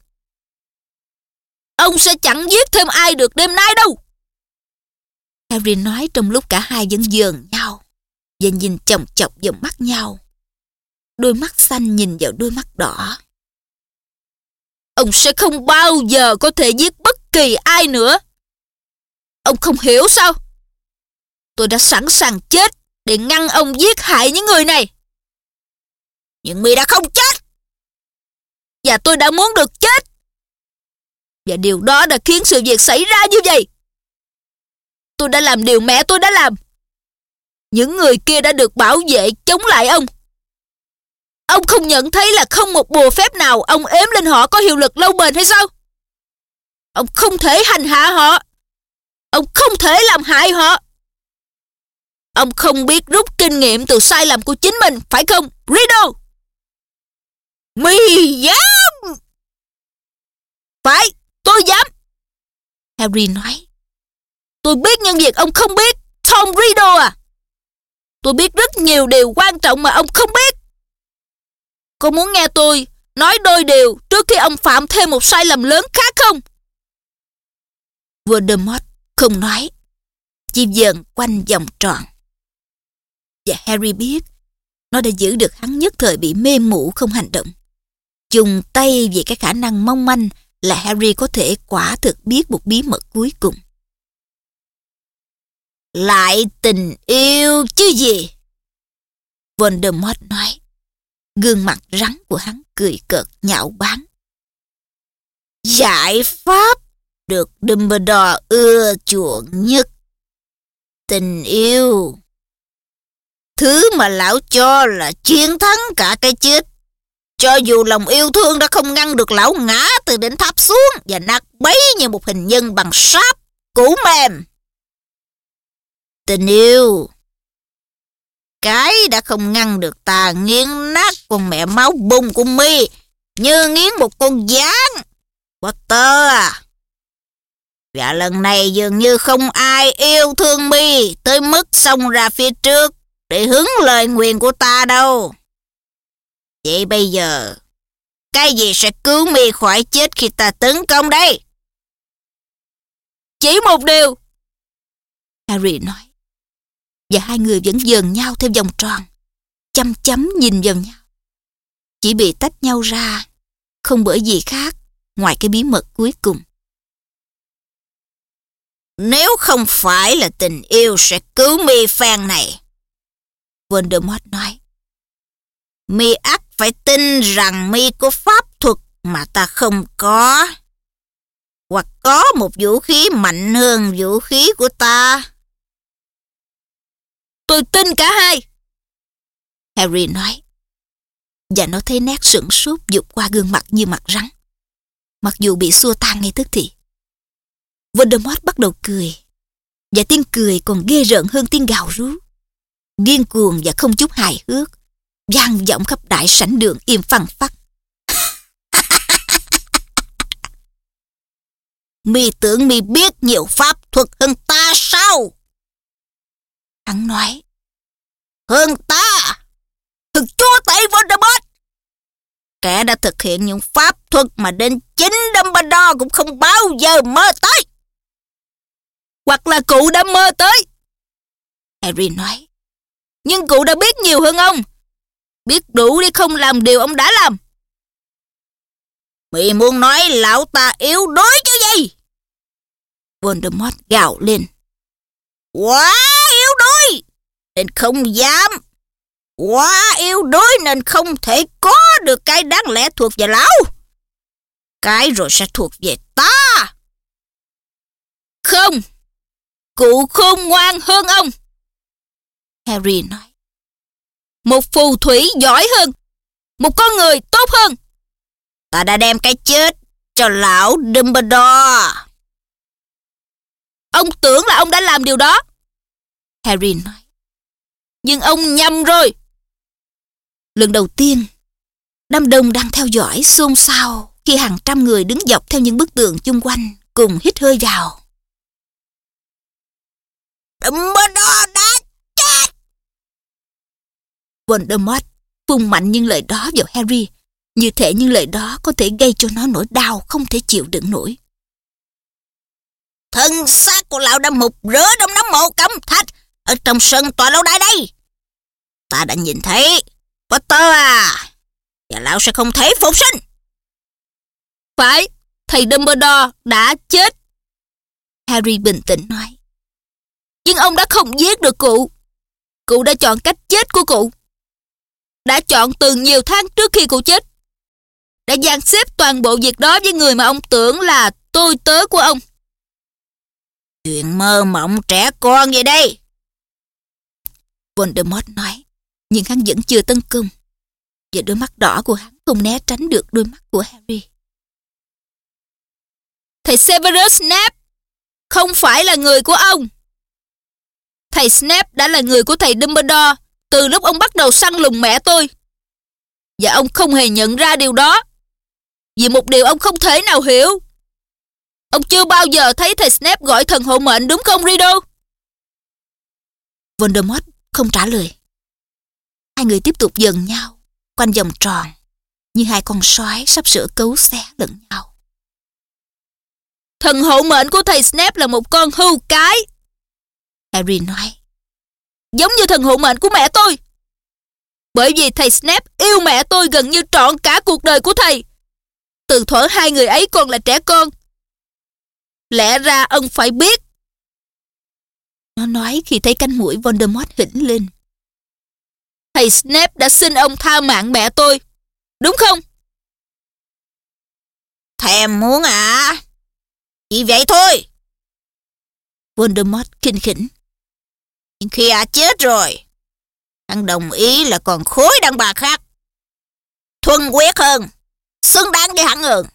Speaker 2: Ông sẽ chẳng giết thêm ai được đêm nay đâu.
Speaker 1: Harry nói trong lúc cả hai vẫn dờn nhau và nhìn chòng chọc vào mắt nhau. Đôi mắt xanh nhìn vào đôi mắt đỏ.
Speaker 2: Ông sẽ không bao giờ có thể giết bất kỳ ai nữa. Ông không hiểu sao? Tôi đã sẵn sàng chết để ngăn ông giết hại những người này. Nhưng mi đã không chết. Và tôi đã muốn được chết. Và điều đó đã khiến sự việc xảy ra như vậy. Tôi đã làm điều mẹ tôi đã làm. Những người kia đã được bảo vệ chống lại ông. Ông không nhận thấy là không một bùa phép nào ông ếm lên họ có hiệu lực lâu bền hay sao? Ông không thể hành hạ họ. Ông không thể làm hại họ. Ông không biết rút kinh nghiệm từ sai lầm của chính mình, phải không, Riddle? Mi dám! Phải, tôi dám.
Speaker 1: Harry nói.
Speaker 2: Tôi biết những việc ông không biết, Tom Riddle à. Tôi biết rất nhiều điều quan trọng mà ông không biết. Cô muốn nghe tôi nói đôi điều trước khi ông phạm thêm một sai lầm lớn khác không?
Speaker 1: Voldemort không nói, chỉ dần quanh vòng tròn. Và Harry biết nó đã giữ được hắn nhất thời bị mê mụ không hành động, dùng tay vì cái khả năng mong manh là Harry có thể quả thực biết một bí mật cuối cùng.
Speaker 2: Lại tình yêu chứ gì?
Speaker 1: Voldemort nói. Gương mặt rắn của hắn cười cợt nhạo báng.
Speaker 2: Giải pháp được Dumbledore ưa chuộng nhất. Tình yêu. Thứ mà lão cho là chiến thắng cả cái chết. Cho dù lòng yêu thương đã không ngăn được lão ngã từ đỉnh tháp xuống và nát bấy như một hình nhân bằng sáp, cũ mềm. Tình yêu. Cái đã không ngăn được ta nghiến nát con mẹ máu bung của mi như nghiến một con gián. Potter à. Và lần này dường như không ai yêu thương mi tới mức xông ra phía trước để hứng lời nguyền của ta đâu. Vậy bây giờ, cái gì sẽ cứu mi khỏi chết khi ta tấn công đây? Chỉ một điều.
Speaker 1: Harry nói. Và hai người vẫn dờn nhau theo vòng tròn, chăm chăm nhìn vào nhau. Chỉ bị tách nhau ra, không bởi gì khác ngoài cái bí mật cuối cùng.
Speaker 2: Nếu không phải là tình yêu sẽ cứu mi phen này,
Speaker 1: Voldemort nói,
Speaker 2: mi ắt phải tin rằng mi có pháp thuật mà ta không có, hoặc có một vũ khí mạnh hơn vũ khí của ta. Tôi tin cả hai,
Speaker 1: Harry nói. Và nó thấy nét sửng sốt vụt qua gương mặt như mặt rắn, mặc dù bị xua tan ngay tức thì. Voldemort bắt đầu cười, và tiếng cười còn ghê rợn hơn tiếng gào rú. điên cuồng và không chút hài hước, vang vọng khắp đại sảnh đường im phăng phắc. Mi tưởng mi biết nhiều pháp thuật hơn ta sao? Hắn nói. Hơn ta, thực chúa tể Voldemort. Kẻ đã thực hiện những pháp thuật mà đến chính Dumbledore cũng không bao giờ mơ tới. Hoặc là cụ đã mơ tới, Harry nói. Nhưng cụ đã biết nhiều hơn ông, biết đủ để không làm điều ông đã làm. Mày muốn nói lão ta yếu đuối chứ gì? Voldemort gào lên. Quá yếu đuối nên không dám. Quá yếu đuối nên không thể có được cái đáng lẽ thuộc về lão. Cái rồi sẽ thuộc về ta. Không, cụ khôn ngoan hơn ông, Harry nói. Một phù thủy giỏi hơn, một con người tốt hơn. Ta đã đem cái chết cho lão Dumbledore. Ông tưởng là ông đã làm điều đó, Harry nói. Nhưng ông nhầm rồi. Lần đầu tiên, đám đông đang theo dõi xôn xao khi hàng trăm người đứng dọc theo những bức tường chung quanh cùng hít hơi vào. Dumbledore đã chết! Voldemort phun mạnh những lời đó vào Harry, như thể những lời đó có thể gây cho nó nỗi đau không thể chịu đựng nổi. Thân xác của lão đã mục rửa trong nấm mộ cẩm thạch ở trong sân tòa lâu đài đây. Ta đã nhìn thấy, Potter à, và lão sẽ không thể phục sinh. Phải, thầy Dumbledore đã chết, Harry bình tĩnh nói. Nhưng ông đã không giết được cụ. Cụ đã chọn cách chết của cụ. Đã chọn từ nhiều tháng trước khi cụ chết. Đã dàn xếp toàn bộ việc đó với người mà ông tưởng là tôi tớ của ông. Chuyện mơ mộng trẻ con vậy đây, Voldemort nói. Nhưng hắn vẫn chưa tấn công, và đôi mắt đỏ của hắn không né tránh được đôi mắt của Harry. Thầy Severus Snape không phải là người của ông. Thầy Snape đã là người của thầy Dumbledore từ lúc ông bắt đầu săn lùng mẹ tôi. Và ông không hề nhận ra điều đó, vì một điều ông không thể nào hiểu. Ông chưa bao giờ thấy thầy Snape gọi thần hộ mệnh đúng không, Riddle? Voldemort không trả lời. Hai người tiếp tục dần nhau quanh vòng tròn như hai con sói sắp sửa cấu xé lẫn nhau. Thần hộ mệnh của thầy Snape là một con hươu cái, Harry nói. Giống như thần hộ mệnh của mẹ tôi. Bởi vì thầy Snape yêu mẹ tôi gần như trọn cả cuộc đời của thầy, từ thuở hai người ấy còn là trẻ con. Lẽ ra ông phải biết. Nó nói khi thấy cánh mũi Voldemort hỉnh lên. Thầy Snape đã xin ông tha mạng mẹ tôi, đúng không? Thèm muốn à? Chỉ vậy thôi, Voldemort khinh khỉnh. Nhưng khi à chết rồi, hắn đồng ý là còn khối đàn bà khác thuần quyết hơn, xứng đáng với hắn hơn.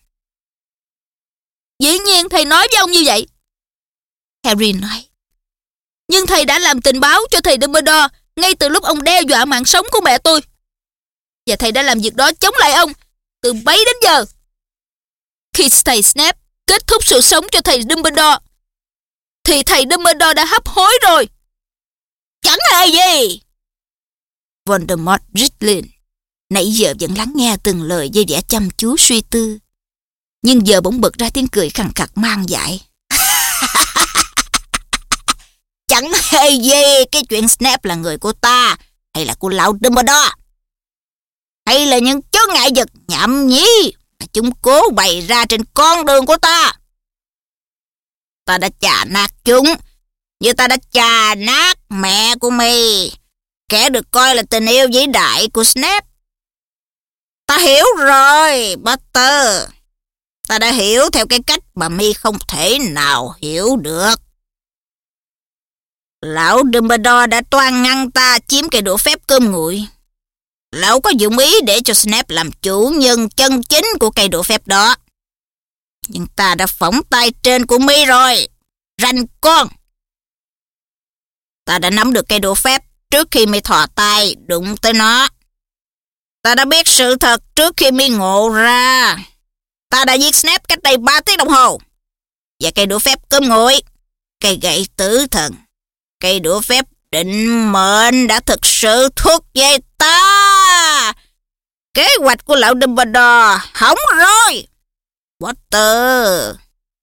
Speaker 1: Dĩ nhiên thầy nói với ông như vậy, Harry nói. Nhưng thầy đã làm tình báo cho thầy Dumbledore ngay từ lúc ông đe dọa mạng sống của mẹ tôi. Và thầy đã làm việc đó chống lại ông từ bấy đến giờ. Khi thầy Snape kết thúc sự sống cho thầy Dumbledore, thì thầy Dumbledore đã hấp hối rồi. Chẳng hề gì, Voldemort rít lên. Nãy giờ vẫn lắng nghe từng lời với vẻ chăm chú suy tư, nhưng giờ bỗng bật ra tiếng cười khàn khặt mang dại. Chẳng hề gì cái chuyện Snape là người của ta hay là của lão Dumbledore, hay là những chướng ngại vật nhảm nhí mà chúng cố bày ra trên con đường của ta. Ta đã chà nát chúng như ta đã chà nát mẹ của mày, kẻ được coi là tình yêu vĩ đại của Snape. Ta hiểu rồi, Potter. Ta đã hiểu theo cái cách mà mi không thể nào hiểu được. Lão Dumbledore đã toan ngăn ta chiếm cây đũa phép cơm nguội. Lão có dụng ý để cho Snape làm chủ nhân chân chính của cây đũa phép đó. Nhưng ta đã phỏng tay trên của mi rồi, ranh con. Ta đã nắm được cây đũa phép
Speaker 2: trước khi mi thò tay đụng tới nó. Ta đã biết sự thật trước khi mi ngộ ra. Ta đã giết Snape cách đây ba tiếng đồng hồ. Và cây đũa phép cơm nguội, cây gậy tử thần, cây đũa phép định mệnh đã thực sự thuộc về ta. Kế hoạch của lão Dumbledore hỏng rồi, Potter.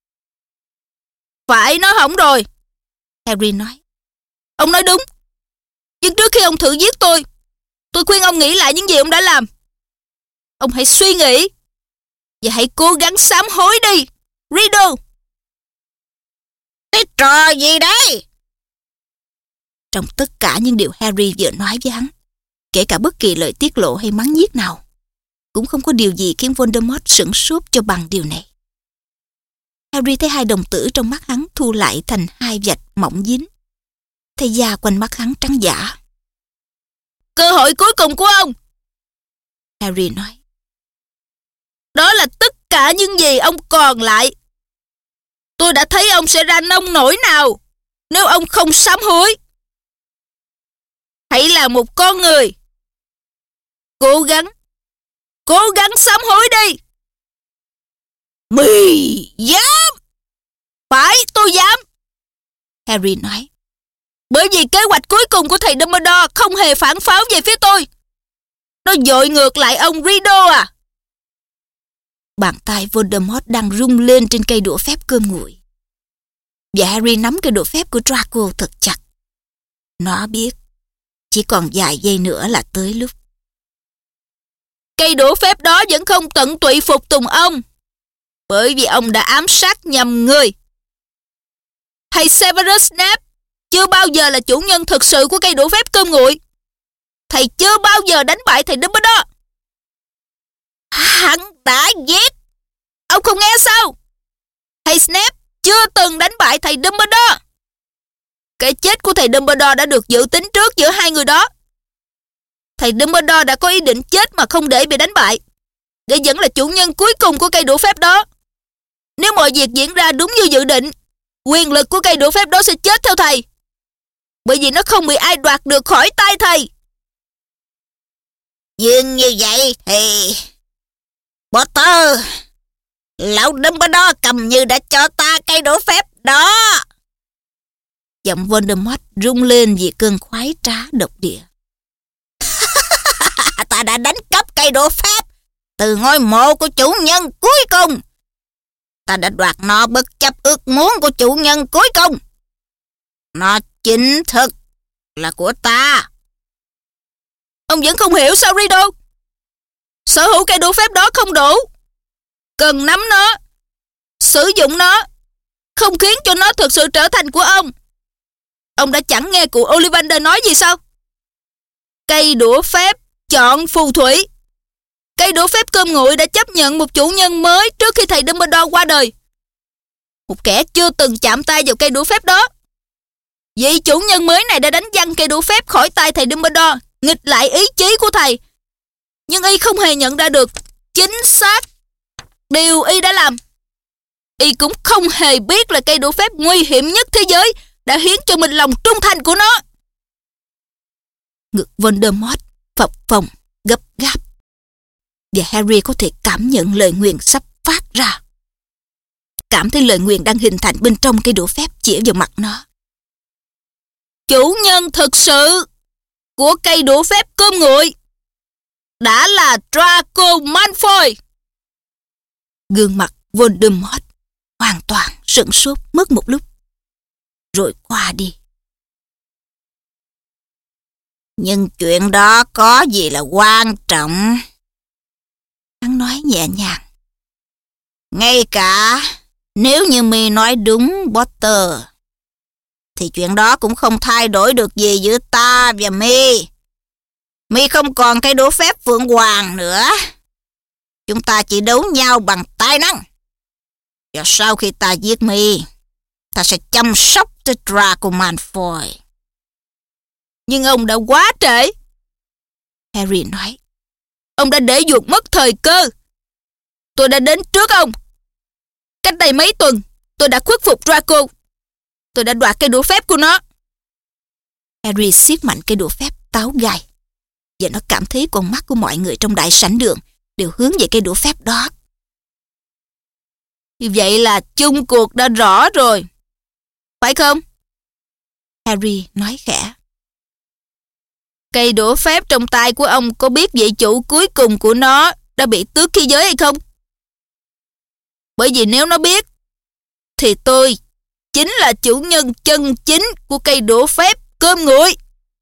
Speaker 2: Phải, nó hỏng rồi, Harry nói. Ông nói đúng. Nhưng trước khi ông thử giết tôi, tôi khuyên ông nghĩ lại những gì ông đã làm. Ông hãy suy nghĩ và hãy cố gắng sám hối đi, Riddle. Cái trò gì đấy? Trong tất cả những điều Harry vừa nói với hắn, kể cả bất kỳ lời tiết lộ hay mắng nhiếc nào, cũng không có điều gì khiến Voldemort sửng sốt cho bằng điều này. Harry thấy hai đồng tử trong mắt hắn thu lại thành hai vạch mỏng dính. Thấy da quanh mắt hắn trắng dã. Cơ hội cuối cùng của ông, Harry nói. Đó là tất cả những gì ông còn lại. Tôi đã thấy ông sẽ ra nông nổi nào nếu ông không sám hối. Hãy là một con người. Cố gắng, cố gắng sám hối đi. Mì dám? Phải, tôi dám, Harry nói. Bởi vì kế hoạch cuối cùng của thầy Dumbledore không hề phản pháo về phía tôi. Nó dội ngược lại ông Riddle à. Bàn tay Voldemort đang rung lên trên cây đũa phép cơm nguội. Và Harry nắm cây đũa phép của Draco thật chặt. Nó biết chỉ còn vài giây nữa là tới lúc. Cây đũa phép đó vẫn không tận tụy phục tùng ông, bởi vì ông đã ám sát nhầm người. Thầy Severus Snape chưa bao giờ là chủ nhân thực sự của cây đũa phép cơm nguội. Thầy chưa bao giờ đánh bại thầy Dumbledore. Hắn đã giết. Ông không nghe sao? Thầy Snape chưa từng đánh bại thầy Dumbledore. Cái chết của thầy Dumbledore đã được dự tính trước giữa hai người đó. Thầy Dumbledore đã có ý định chết mà không để bị đánh bại, để vẫn là chủ nhân cuối cùng của cây đũa phép đó. Nếu mọi việc diễn ra đúng như dự định, quyền lực của cây đũa phép đó sẽ chết theo thầy, bởi vì nó không bị ai đoạt được khỏi tay thầy. Nhưng như vậy thì Potter, lão Dumbledore cầm như đã cho ta cây đũa phép đó. Giọng Voldemort rung lên vì cơn khoái trá độc địa. Ta đã đánh cắp cây đũa phép từ ngôi mộ của chủ nhân cuối cùng. Ta đã đoạt nó bất chấp ước muốn của chủ nhân cuối cùng. Nó chính thức là của ta. Ông vẫn không hiểu sao, Riddle? Sở hữu cây đũa phép đó không đủ. Cần nắm nó, sử dụng nó, không khiến cho nó thực sự trở thành của ông. Ông đã chẳng nghe cụ Ollivander nói gì sao? Cây đũa phép chọn phù thủy. Cây đũa phép cơm nguội đã chấp nhận một chủ nhân mới trước khi thầy Dumbledore qua đời. Một kẻ chưa từng chạm tay vào cây đũa phép đó. Vị chủ nhân mới này đã đánh văng cây đũa phép khỏi tay thầy Dumbledore, nghịch lại ý chí của thầy. Nhưng y không hề nhận ra được chính xác điều y đã làm. Y cũng không hề biết là cây đũa phép nguy hiểm nhất thế giới đã hiến cho mình lòng trung thành của nó. Ngực Voldemort phập phồng gấp gáp, và Harry có thể cảm nhận lời nguyền sắp phát ra. Cảm thấy lời nguyền đang hình thành bên trong cây đũa phép chĩa vào mặt nó. Chủ nhân thực sự của cây đũa phép cơm nguội đã là Draco Malfoy. Gương mặt Voldemort hoàn toàn sửng sốt mất một lúc, rồi qua đi. Nhưng chuyện đó có gì là quan trọng? Hắn nói nhẹ nhàng. Ngay cả nếu như mi nói đúng, Potter, thì chuyện đó cũng không thay đổi được gì giữa ta và mi. Mi không còn cây đũa phép Phượng Hoàng nữa. Chúng ta chỉ đấu nhau bằng tài năng. Và sau khi ta giết mi, ta sẽ chăm sóc cho Draco Malfoy. Nhưng ông đã quá trễ, Harry nói. Ông đã để vụt mất thời cơ. Tôi đã đến trước ông. Cách đây mấy tuần, tôi đã khuất phục Draco. Tôi đã đoạt cây đũa phép của nó.
Speaker 1: Harry siết mạnh cây đũa phép táo gai, và nó cảm thấy con mắt của mọi người trong đại sảnh đường đều hướng về cây đũa phép đó. Như vậy là chung cuộc đã rõ rồi, phải không? Harry nói khẽ. Cây đũa phép trong tay của ông có biết vị chủ cuối cùng của nó đã bị tước khí giới hay không? Bởi vì nếu nó biết, thì tôi chính là chủ nhân chân chính của cây đũa phép cơm nguội.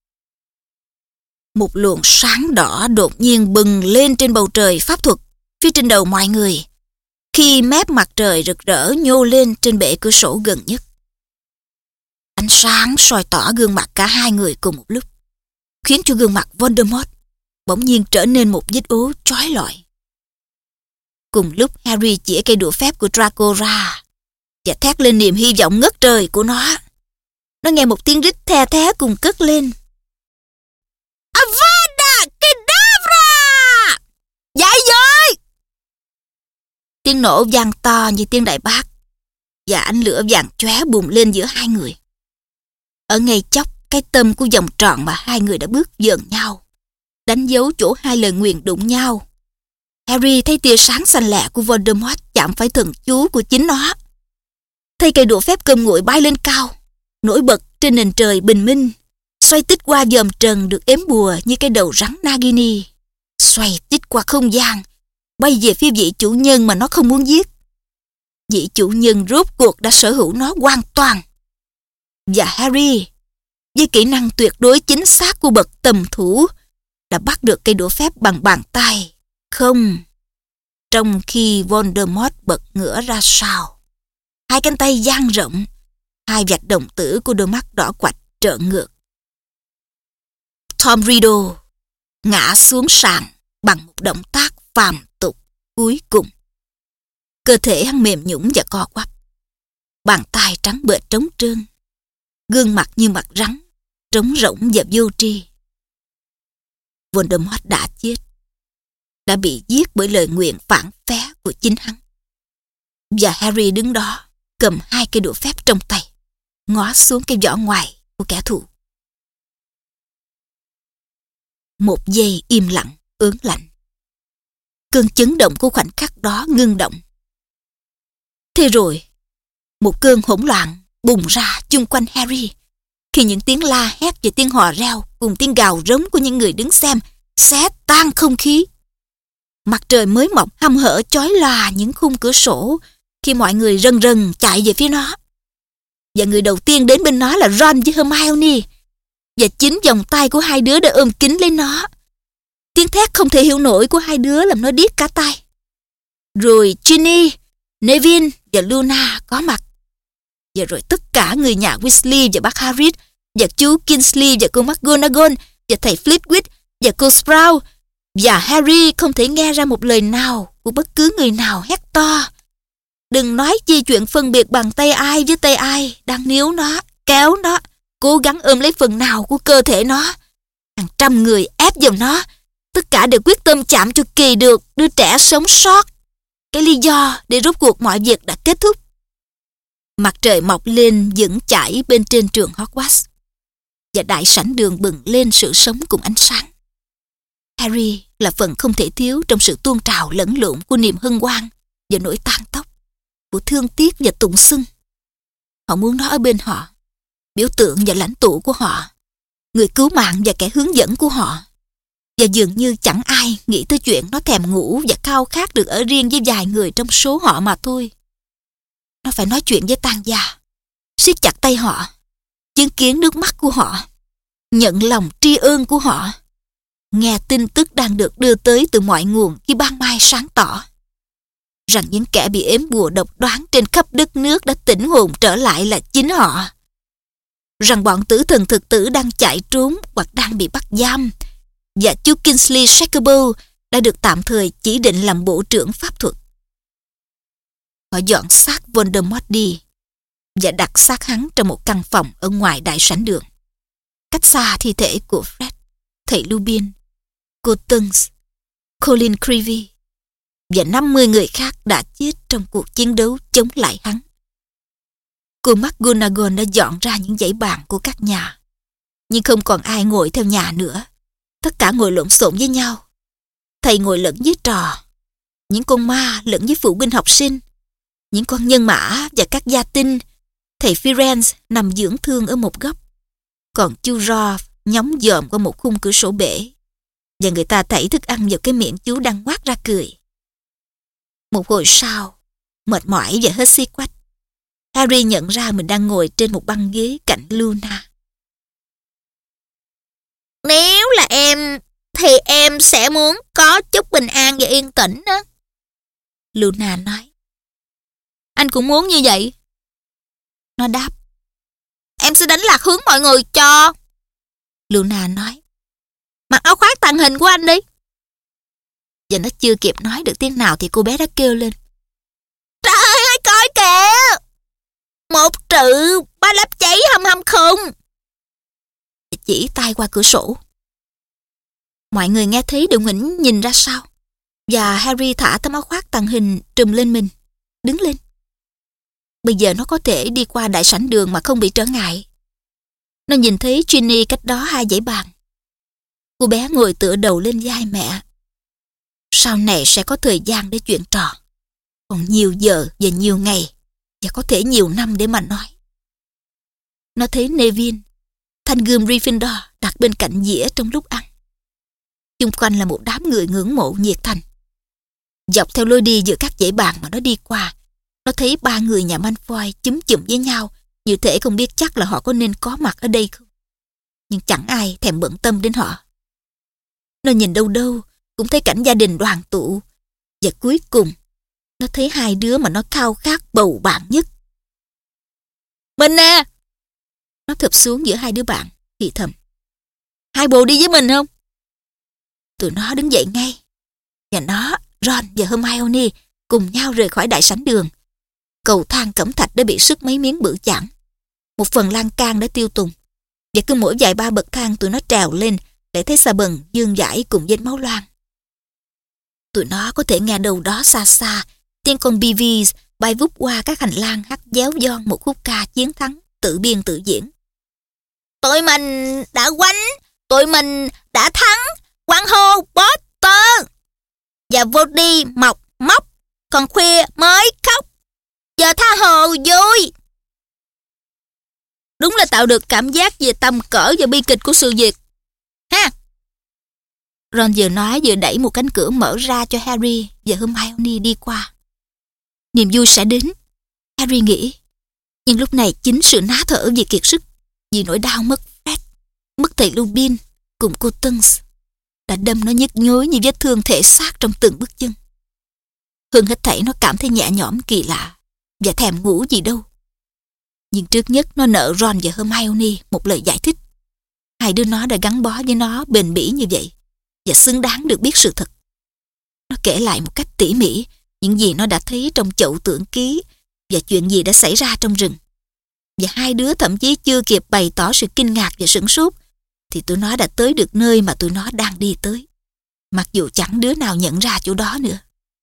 Speaker 1: Một luồng sáng đỏ đột nhiên bừng lên trên bầu trời pháp thuật phía trên đầu mọi người, khi mép mặt trời rực rỡ nhô lên trên bệ cửa sổ gần nhất. Ánh sáng soi tỏ gương mặt cả hai người cùng một lúc, khiến cho gương mặt Voldemort bỗng nhiên trở nên một vết ố chói lọi. Cùng lúc Harry chĩa cây đũa phép của Draco ra và thét lên niềm hy vọng ngất trời của nó. Nó nghe một tiếng rít the thé cùng cất lên. Avada Kedavra! Dạy dội! Tiếng nổ vang to như tiếng đại bác, và ánh lửa vàng chóe bùng lên giữa hai người. Ở ngay chốc cái tâm của vòng tròn mà hai người đã bước dần nhau, đánh dấu chỗ hai lời nguyền đụng nhau. Harry thấy tia sáng xanh lẹ của Voldemort chạm phải thần chú của chính nó. Thấy cây đũa phép cơm nguội bay lên cao, nổi bật trên nền trời bình minh, xoay tít qua dòm trần được ếm bùa như cái đầu rắn Nagini, xoay tít qua không gian, bay về phía vị chủ nhân mà nó không muốn giết. Vị chủ nhân rốt cuộc đã sở hữu nó hoàn toàn. Và Harry, với kỹ năng tuyệt đối chính xác của bậc tầm thủ, đã bắt được cây đũa phép bằng bàn tay. Không, trong khi Voldemort bật ngửa ra sau, hai cánh tay dang rộng, hai vạch đồng tử của đôi mắt đỏ quạch trợn ngược. Tom Riddle ngã xuống sàn bằng một động tác phàm tục cuối cùng. Cơ thể hắn mềm nhũn và co quắp, bàn tay trắng bệch trống trơn, gương mặt như mặt rắn, trống rỗng và vô tri. Voldemort đã chết, đã bị giết bởi lời nguyền phản phé của chính hắn. Và Harry đứng đó, cầm hai cây đũa phép trong tay, ngó xuống cái vỏ ngoài của kẻ thù. Một giây im lặng, ớn lạnh. Cơn chấn động của khoảnh khắc đó ngưng động. Thế rồi, một cơn hỗn loạn bùng ra chung quanh Harry, khi những tiếng la hét và tiếng hò reo cùng tiếng gào rống của những người đứng xem xé tan không khí. Mặt trời mới mọc hăm hở chói lòa những khung cửa sổ khi mọi người rần rần chạy về phía nó. Và người đầu tiên đến bên nó là Ron với Hermione, và chính vòng tay của hai đứa đã ôm kín lấy nó. Tiếng thét không thể hiểu nổi của hai đứa làm nó điếc cả tai. Rồi Ginny, Neville và Luna có mặt. Và rồi tất cả người nhà Weasley và bác Harris, và chú Kingsley và cô McGonagall, và thầy Flitwick và cô Sprout. Và Harry không thể nghe ra một lời nào của bất cứ người nào hét to. Đừng nói chi chuyện phân biệt bằng tay ai với tay ai đang níu nó, kéo nó, cố gắng ôm lấy phần nào của cơ thể nó. Hàng trăm người ép vào nó, tất cả đều quyết tâm chạm cho kỳ được đứa trẻ sống sót. Cái lý do để rốt cuộc mọi việc đã kết thúc. Mặt trời mọc lên vững chãi bên trên trường Hogwarts, và đại sảnh đường bừng lên sự sống cùng ánh sáng. Harry là phần không thể thiếu trong sự tuôn trào lẫn lộn của niềm hân hoan và nỗi tang tóc, của thương tiếc và tụng xưng. Họ muốn nó ở bên họ, biểu tượng và lãnh tụ của họ, người cứu mạng và kẻ hướng dẫn của họ. Và dường như chẳng ai nghĩ tới chuyện nó thèm ngủ và khao khát được ở riêng với vài người trong số họ mà thôi. Nó phải nói chuyện với tang gia, siết chặt tay họ, chứng kiến nước mắt của họ, nhận lòng tri ân của họ, nghe tin tức đang được đưa tới từ mọi nguồn khi ban mai sáng tỏ, rằng những kẻ bị ếm bùa độc đoán trên khắp đất nước đã tỉnh hồn trở lại là chính họ, rằng bọn tử thần thực tử đang chạy trốn hoặc đang bị bắt giam, và chú Kingsley Shacklebolt đã được tạm thời chỉ định làm bộ trưởng pháp thuật. Họ dọn xác Voldemort đi và đặt xác hắn trong một căn phòng ở ngoài đại sảnh đường, cách xa thi thể của Fred, thầy Lupin, cô Tonks, Colin Creevy và năm mươi người khác đã chết trong cuộc chiến đấu chống lại hắn. Cô McGonagall đã dọn ra những dãy bàn của các nhà Nhưng không còn ai ngồi theo nhà nữa. Tất cả ngồi lộn xộn với nhau. Thầy ngồi lẫn với trò. Những con ma lẫn với phụ huynh học sinh. Những con nhân mã và các gia tinh. Thầy Firenze nằm dưỡng thương ở một góc. Còn chú Rolf nhóng dòm qua một khung cửa sổ bể. Và người ta thảy thức ăn vào cái miệng chú đang ngoác ra cười. Một hồi sau, mệt mỏi và hết xí quách, Harry nhận ra mình đang ngồi trên một băng ghế cạnh Luna.
Speaker 2: Nếu là em, thì em sẽ muốn có chút bình an và yên tĩnh đó.
Speaker 1: Luna nói. Anh cũng muốn như vậy. Nó đáp.
Speaker 2: Em sẽ đánh lạc hướng mọi người cho.
Speaker 1: Luna nói.
Speaker 2: Mặc áo khoác tàng hình của anh đi.
Speaker 1: Và nó chưa kịp nói được tiếng nào thì cô bé đã kêu lên.
Speaker 2: Trời ơi, coi kìa! Một trự ba láp cháy hầm hầm khùng.
Speaker 1: Chỉ tay qua cửa sổ. Mọi người nghe thấy đều ngoảnh nhìn ra sau. Và Harry thả tấm áo khoác tàng hình trùm lên mình, đứng lên. Bây giờ nó có thể đi qua đại sảnh đường mà không bị trở ngại. Nó nhìn thấy Ginny cách đó hai dãy bàn. Cô bé ngồi tựa đầu lên vai mẹ. Sau này sẽ có thời gian để chuyện trò. Còn nhiều giờ và nhiều ngày, và có thể nhiều năm để mà nói. Nó thấy Neville, thanh gươm Gryffindor đặt bên cạnh dĩa trong lúc ăn. Xung quanh là một đám người ngưỡng mộ nhiệt thành. Dọc theo lối đi giữa các dãy bàn mà nó đi qua, nó thấy ba người nhà Malfoy chúm chụm với nhau, như thể không biết chắc là họ có nên có mặt ở đây không. Nhưng chẳng ai thèm bận tâm đến họ. Nó nhìn đâu đâu cũng thấy cảnh gia đình đoàn tụ. Và cuối cùng, nó thấy hai đứa mà nó khao khát bầu bạn nhất.
Speaker 2: Mình nè!
Speaker 1: Nó thụp xuống giữa hai đứa bạn, thì thầm. Hai bồ đi với mình không? Tụi nó đứng dậy ngay. Và nó, Ron và Hermione cùng nhau rời khỏi đại sảnh đường. Cầu thang cẩm thạch đã bị sứt mấy miếng bự chảng. Một phần lan can đã tiêu tùng. Và cứ mỗi vài ba bậc thang tụi nó trèo lên để thấy xà bần dương dãi cùng vết máu loang. Tụi nó có thể nghe đâu đó xa xa tiếng con Beavis bay vút qua các hành lang hắt déo giòn một khúc ca chiến thắng tự biên tự diễn.
Speaker 2: Tụi mình đã quánh, tụi mình đã thắng, quang hô Potter. Và vô đi mọc móc, còn khuya mới khóc. Giờ tha hồ vui.
Speaker 1: Đúng là tạo được cảm giác về tầm cỡ và bi kịch của sự việc.
Speaker 2: Ha!
Speaker 1: Ron vừa nói vừa đẩy một cánh cửa mở ra cho Harry và Hermione đi qua. Niềm vui sẽ đến, Harry nghĩ. Nhưng lúc này chính sự ná thở vì kiệt sức, vì nỗi đau mất Fred, mất thầy Lupin cùng cô Tonks đã đâm nó nhức nhối như vết thương thể xác trong từng bước chân. Hơn hết thảy nó cảm thấy nhẹ nhõm kỳ lạ và thèm ngủ gì đâu. Nhưng trước nhất nó nợ Ron và Hermione một lời giải thích. Hai đứa nó đã gắn bó với nó bền bỉ như vậy và xứng đáng được biết sự thật. Nó kể lại một cách tỉ mỉ những gì nó đã thấy trong chậu tượng ký và chuyện gì đã xảy ra trong rừng. Và hai đứa thậm chí chưa kịp bày tỏ sự kinh ngạc và sửng sốt thì tụi nó đã tới được nơi mà tụi nó đang đi tới, mặc dù chẳng đứa nào nhận ra chỗ đó nữa.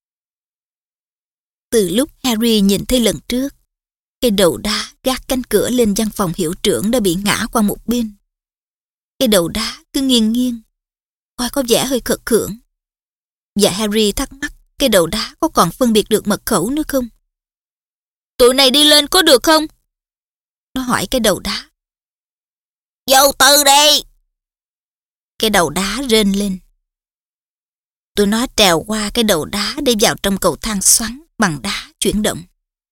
Speaker 1: Từ lúc Harry nhìn thấy lần trước, cái đầu đá gác cánh cửa lên văn phòng hiệu trưởng đã bị ngã qua một bên. Cái đầu đá cứ nghiêng nghiêng, coi có vẻ hơi khật khưởng. Và Harry thắc mắc cái đầu đá có còn phân biệt được mật khẩu nữa không?
Speaker 2: Tụi này đi lên có được không?
Speaker 1: Nó hỏi cái đầu đá.
Speaker 2: Vô từ đi!
Speaker 1: Cái đầu đá rên lên. Tụi nó trèo qua cái đầu đá để vào trong cầu thang xoắn bằng đá chuyển động.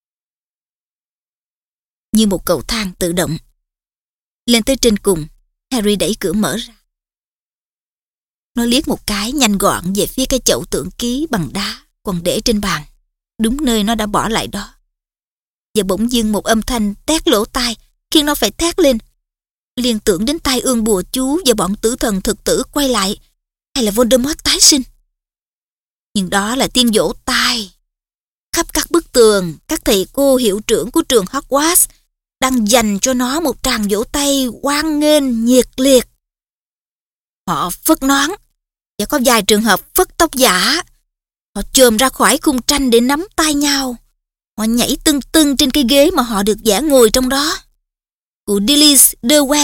Speaker 1: Như một cầu thang tự động. Lên tới trên cùng, Harry đẩy cửa mở ra. Nó liếc một cái nhanh gọn về phía cái chậu tượng ký bằng đá còn để trên bàn, đúng nơi nó đã bỏ lại đó. Và bỗng dưng một âm thanh tét lỗ tai khiến nó phải thét lên. Liên tưởng đến tai ương bùa chú và bọn tử thần thực tử quay lại, hay là Voldemort tái sinh. Nhưng đó là tiếng vỗ tai. Khắp các bức tường, các thầy cô hiệu trưởng của trường Hogwarts đang dành cho nó một tràng vỗ tay hoan nghênh nhiệt liệt. Họ phất nón, và có vài trường hợp phất tóc giả. Họ chồm ra khỏi khung tranh để nắm tay nhau. Họ nhảy tưng tưng trên cái ghế mà họ được vẽ ngồi trong đó. Cụ Dilys Derwen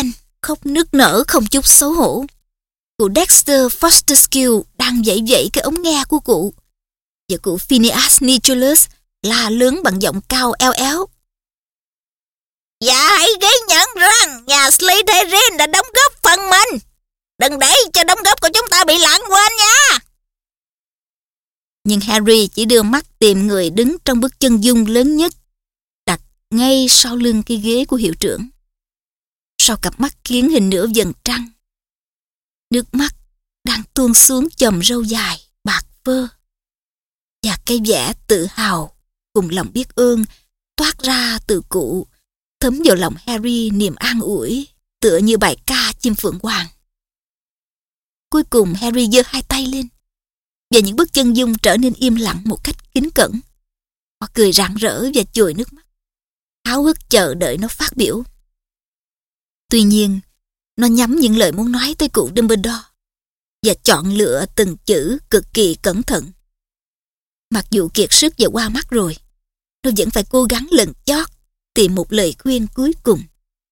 Speaker 1: khóc nức nở không chút xấu hổ. Cụ Dexter Fosterskill đang vẫy vẫy cái ống nghe của cụ, và cụ Phineas Nicholas la lớn bằng giọng cao eo éo.
Speaker 2: Dạ hãy ghi nhận rằng nhà Slytherin đã đóng góp phần mình. Đừng để cho đóng góp của chúng ta bị lãng quên nha.
Speaker 1: Nhưng Harry chỉ đưa mắt tìm người đứng trong bức chân dung lớn nhất, đặt ngay sau lưng cái ghế của hiệu trưởng. Sau cặp mắt kiến hình nửa vầng trăng, nước mắt đang tuôn xuống chòm râu dài, bạc phơ. Và cái vẻ tự hào cùng lòng biết ơn toát ra từ cụ, thấm vào lòng Harry niềm an ủi, tựa như bài ca chim phượng hoàng. Cuối cùng Harry giơ hai tay lên, và những bức chân dung trở nên im lặng một cách kính cẩn. Họ cười rạng rỡ và chùi nước mắt, háo hức chờ đợi nó phát biểu. Tuy nhiên, nó nhắm những lời muốn nói tới cụ Dumbledore và chọn lựa từng chữ cực kỳ cẩn thận. Mặc dù kiệt sức và qua mắt rồi, nó vẫn phải cố gắng lần chót tìm một lời khuyên cuối cùng.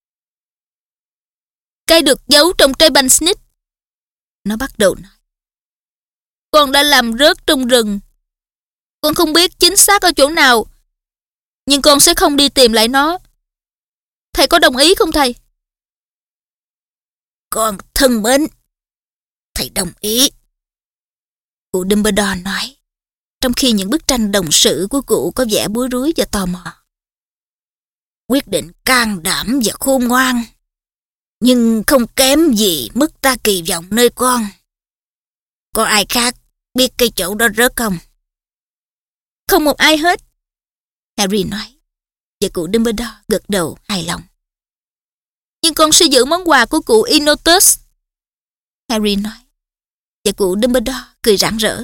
Speaker 1: Cây được giấu trong trái banh snitch. Nó bắt đầu nói. Con đã làm rớt trong rừng. Con không biết chính xác ở chỗ nào, nhưng con sẽ không đi tìm lại nó. Thầy có đồng ý không thầy?
Speaker 2: Con thân mến, thầy đồng ý.
Speaker 1: Cụ Dumbledore nói, trong khi những bức tranh đồng sự của cụ có vẻ bối rối và tò mò.
Speaker 2: Quyết định can đảm và khôn ngoan, nhưng không kém gì mức ta kỳ vọng nơi con. Có ai khác biết cái chỗ đó rớt không?
Speaker 1: Không một ai hết, Harry nói, và cụ Dumbledore gật đầu hài lòng. Nhưng con sẽ giữ món quà của cụ Inotus, Harry nói, và cụ Dumbledore cười rạng rỡ.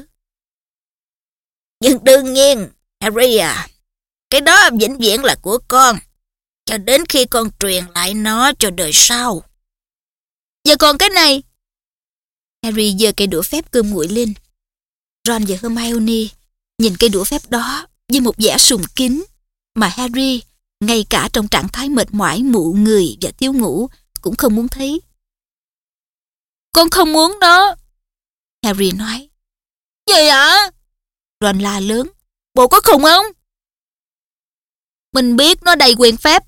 Speaker 2: Nhưng đương nhiên, Harry à, cái đó vĩnh viễn là của con, cho đến khi con truyền lại nó cho đời sau.
Speaker 1: Và còn cái này. Harry giơ cây đũa phép cơm nguội lên. Ron và Hermione nhìn cây đũa phép đó với một vẻ sùng kính mà Harry, ngay cả trong trạng thái mệt mỏi, mụ người và thiếu ngủ, cũng không muốn thấy. Con không muốn đó, Harry nói.
Speaker 2: Gì ạ?
Speaker 1: Ron la lớn.
Speaker 2: Bộ có khùng không?
Speaker 1: Mình biết nó đầy quyền phép,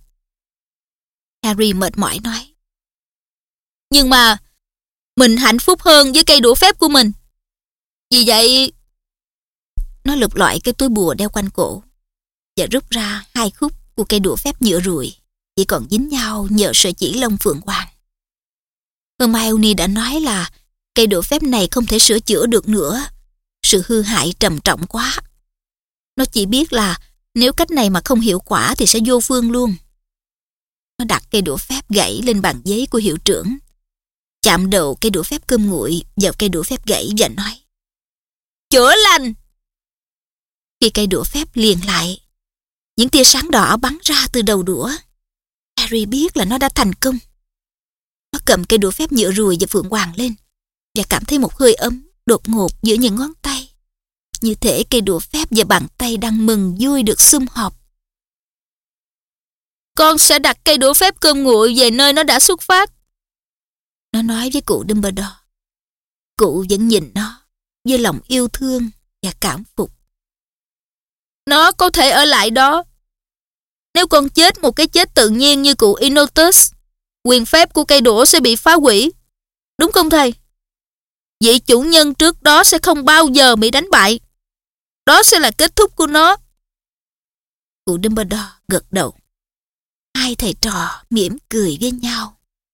Speaker 1: Harry mệt mỏi nói. Nhưng mà mình hạnh phúc hơn với cây đũa phép của mình. Vì vậy, nó lục lọi cái túi bùa đeo quanh cổ và rút ra hai khúc của cây đũa phép nhựa ruồi, chỉ còn dính nhau nhờ sợi chỉ lông phượng hoàng. Hermione đã nói là cây đũa phép này không thể sửa chữa được nữa. Sự hư hại trầm trọng quá. Nó chỉ biết là nếu cách này mà không hiệu quả thì sẽ vô phương luôn. Nó đặt cây đũa phép gãy lên bàn giấy của hiệu trưởng, chạm đầu cây đũa phép cơm nguội vào cây đũa phép gãy và nói: Chữa lành! Khi cây đũa phép liền lại, những tia sáng đỏ bắn ra từ đầu đũa. Harry biết là nó đã thành công. Nó cầm cây đũa phép nhựa ruồi và phượng hoàng lên và cảm thấy một hơi ấm đột ngột giữa những ngón tay, như thể cây đũa phép và bàn tay đang mừng vui được sum họp. Con sẽ đặt cây đũa phép cơm nguội về nơi nó đã xuất phát, nó nói với cụ Dumbledore. Cụ vẫn nhìn nó với lòng yêu thương và cảm phục. Nó có thể ở lại đó. Nếu con chết một cái chết tự nhiên như cụ Inotus, quyền phép của cây đũa sẽ bị phá hủy. Đúng không thầy? Vị chủ nhân trước đó sẽ không bao giờ bị đánh bại. Đó sẽ là kết thúc của nó. Cụ Dumbledore gật đầu. Hai thầy trò mỉm cười với nhau.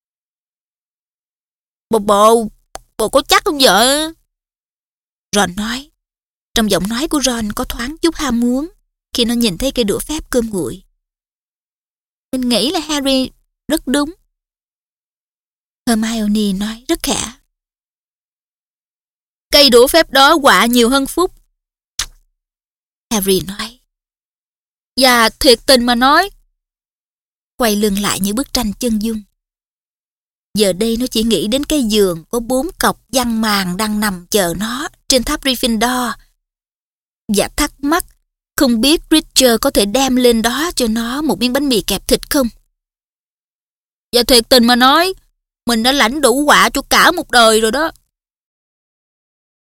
Speaker 1: Bộ bộ, bộ có chắc không vợ? Ron nói. Trong giọng nói của Ron có thoáng chút ham muốn khi nó nhìn thấy cây đũa phép cơm nguội. Mình nghĩ là Harry rất đúng, Hermione nói rất khẽ. Cây đũa phép đó quả nhiều hơn phúc, Harry nói. Và thiệt tình mà nói, quay lưng lại những bức tranh chân dung. Giờ đây nó chỉ nghĩ đến cái giường có bốn cọc văn màn đang nằm chờ nó trên tháp Gryffindor, và thắc mắc không biết Richard có thể đem lên đó cho nó một miếng bánh mì kẹp thịt không. Và thiệt tình mà nói, Mình đã lãnh đủ họa cho cả một đời rồi đó.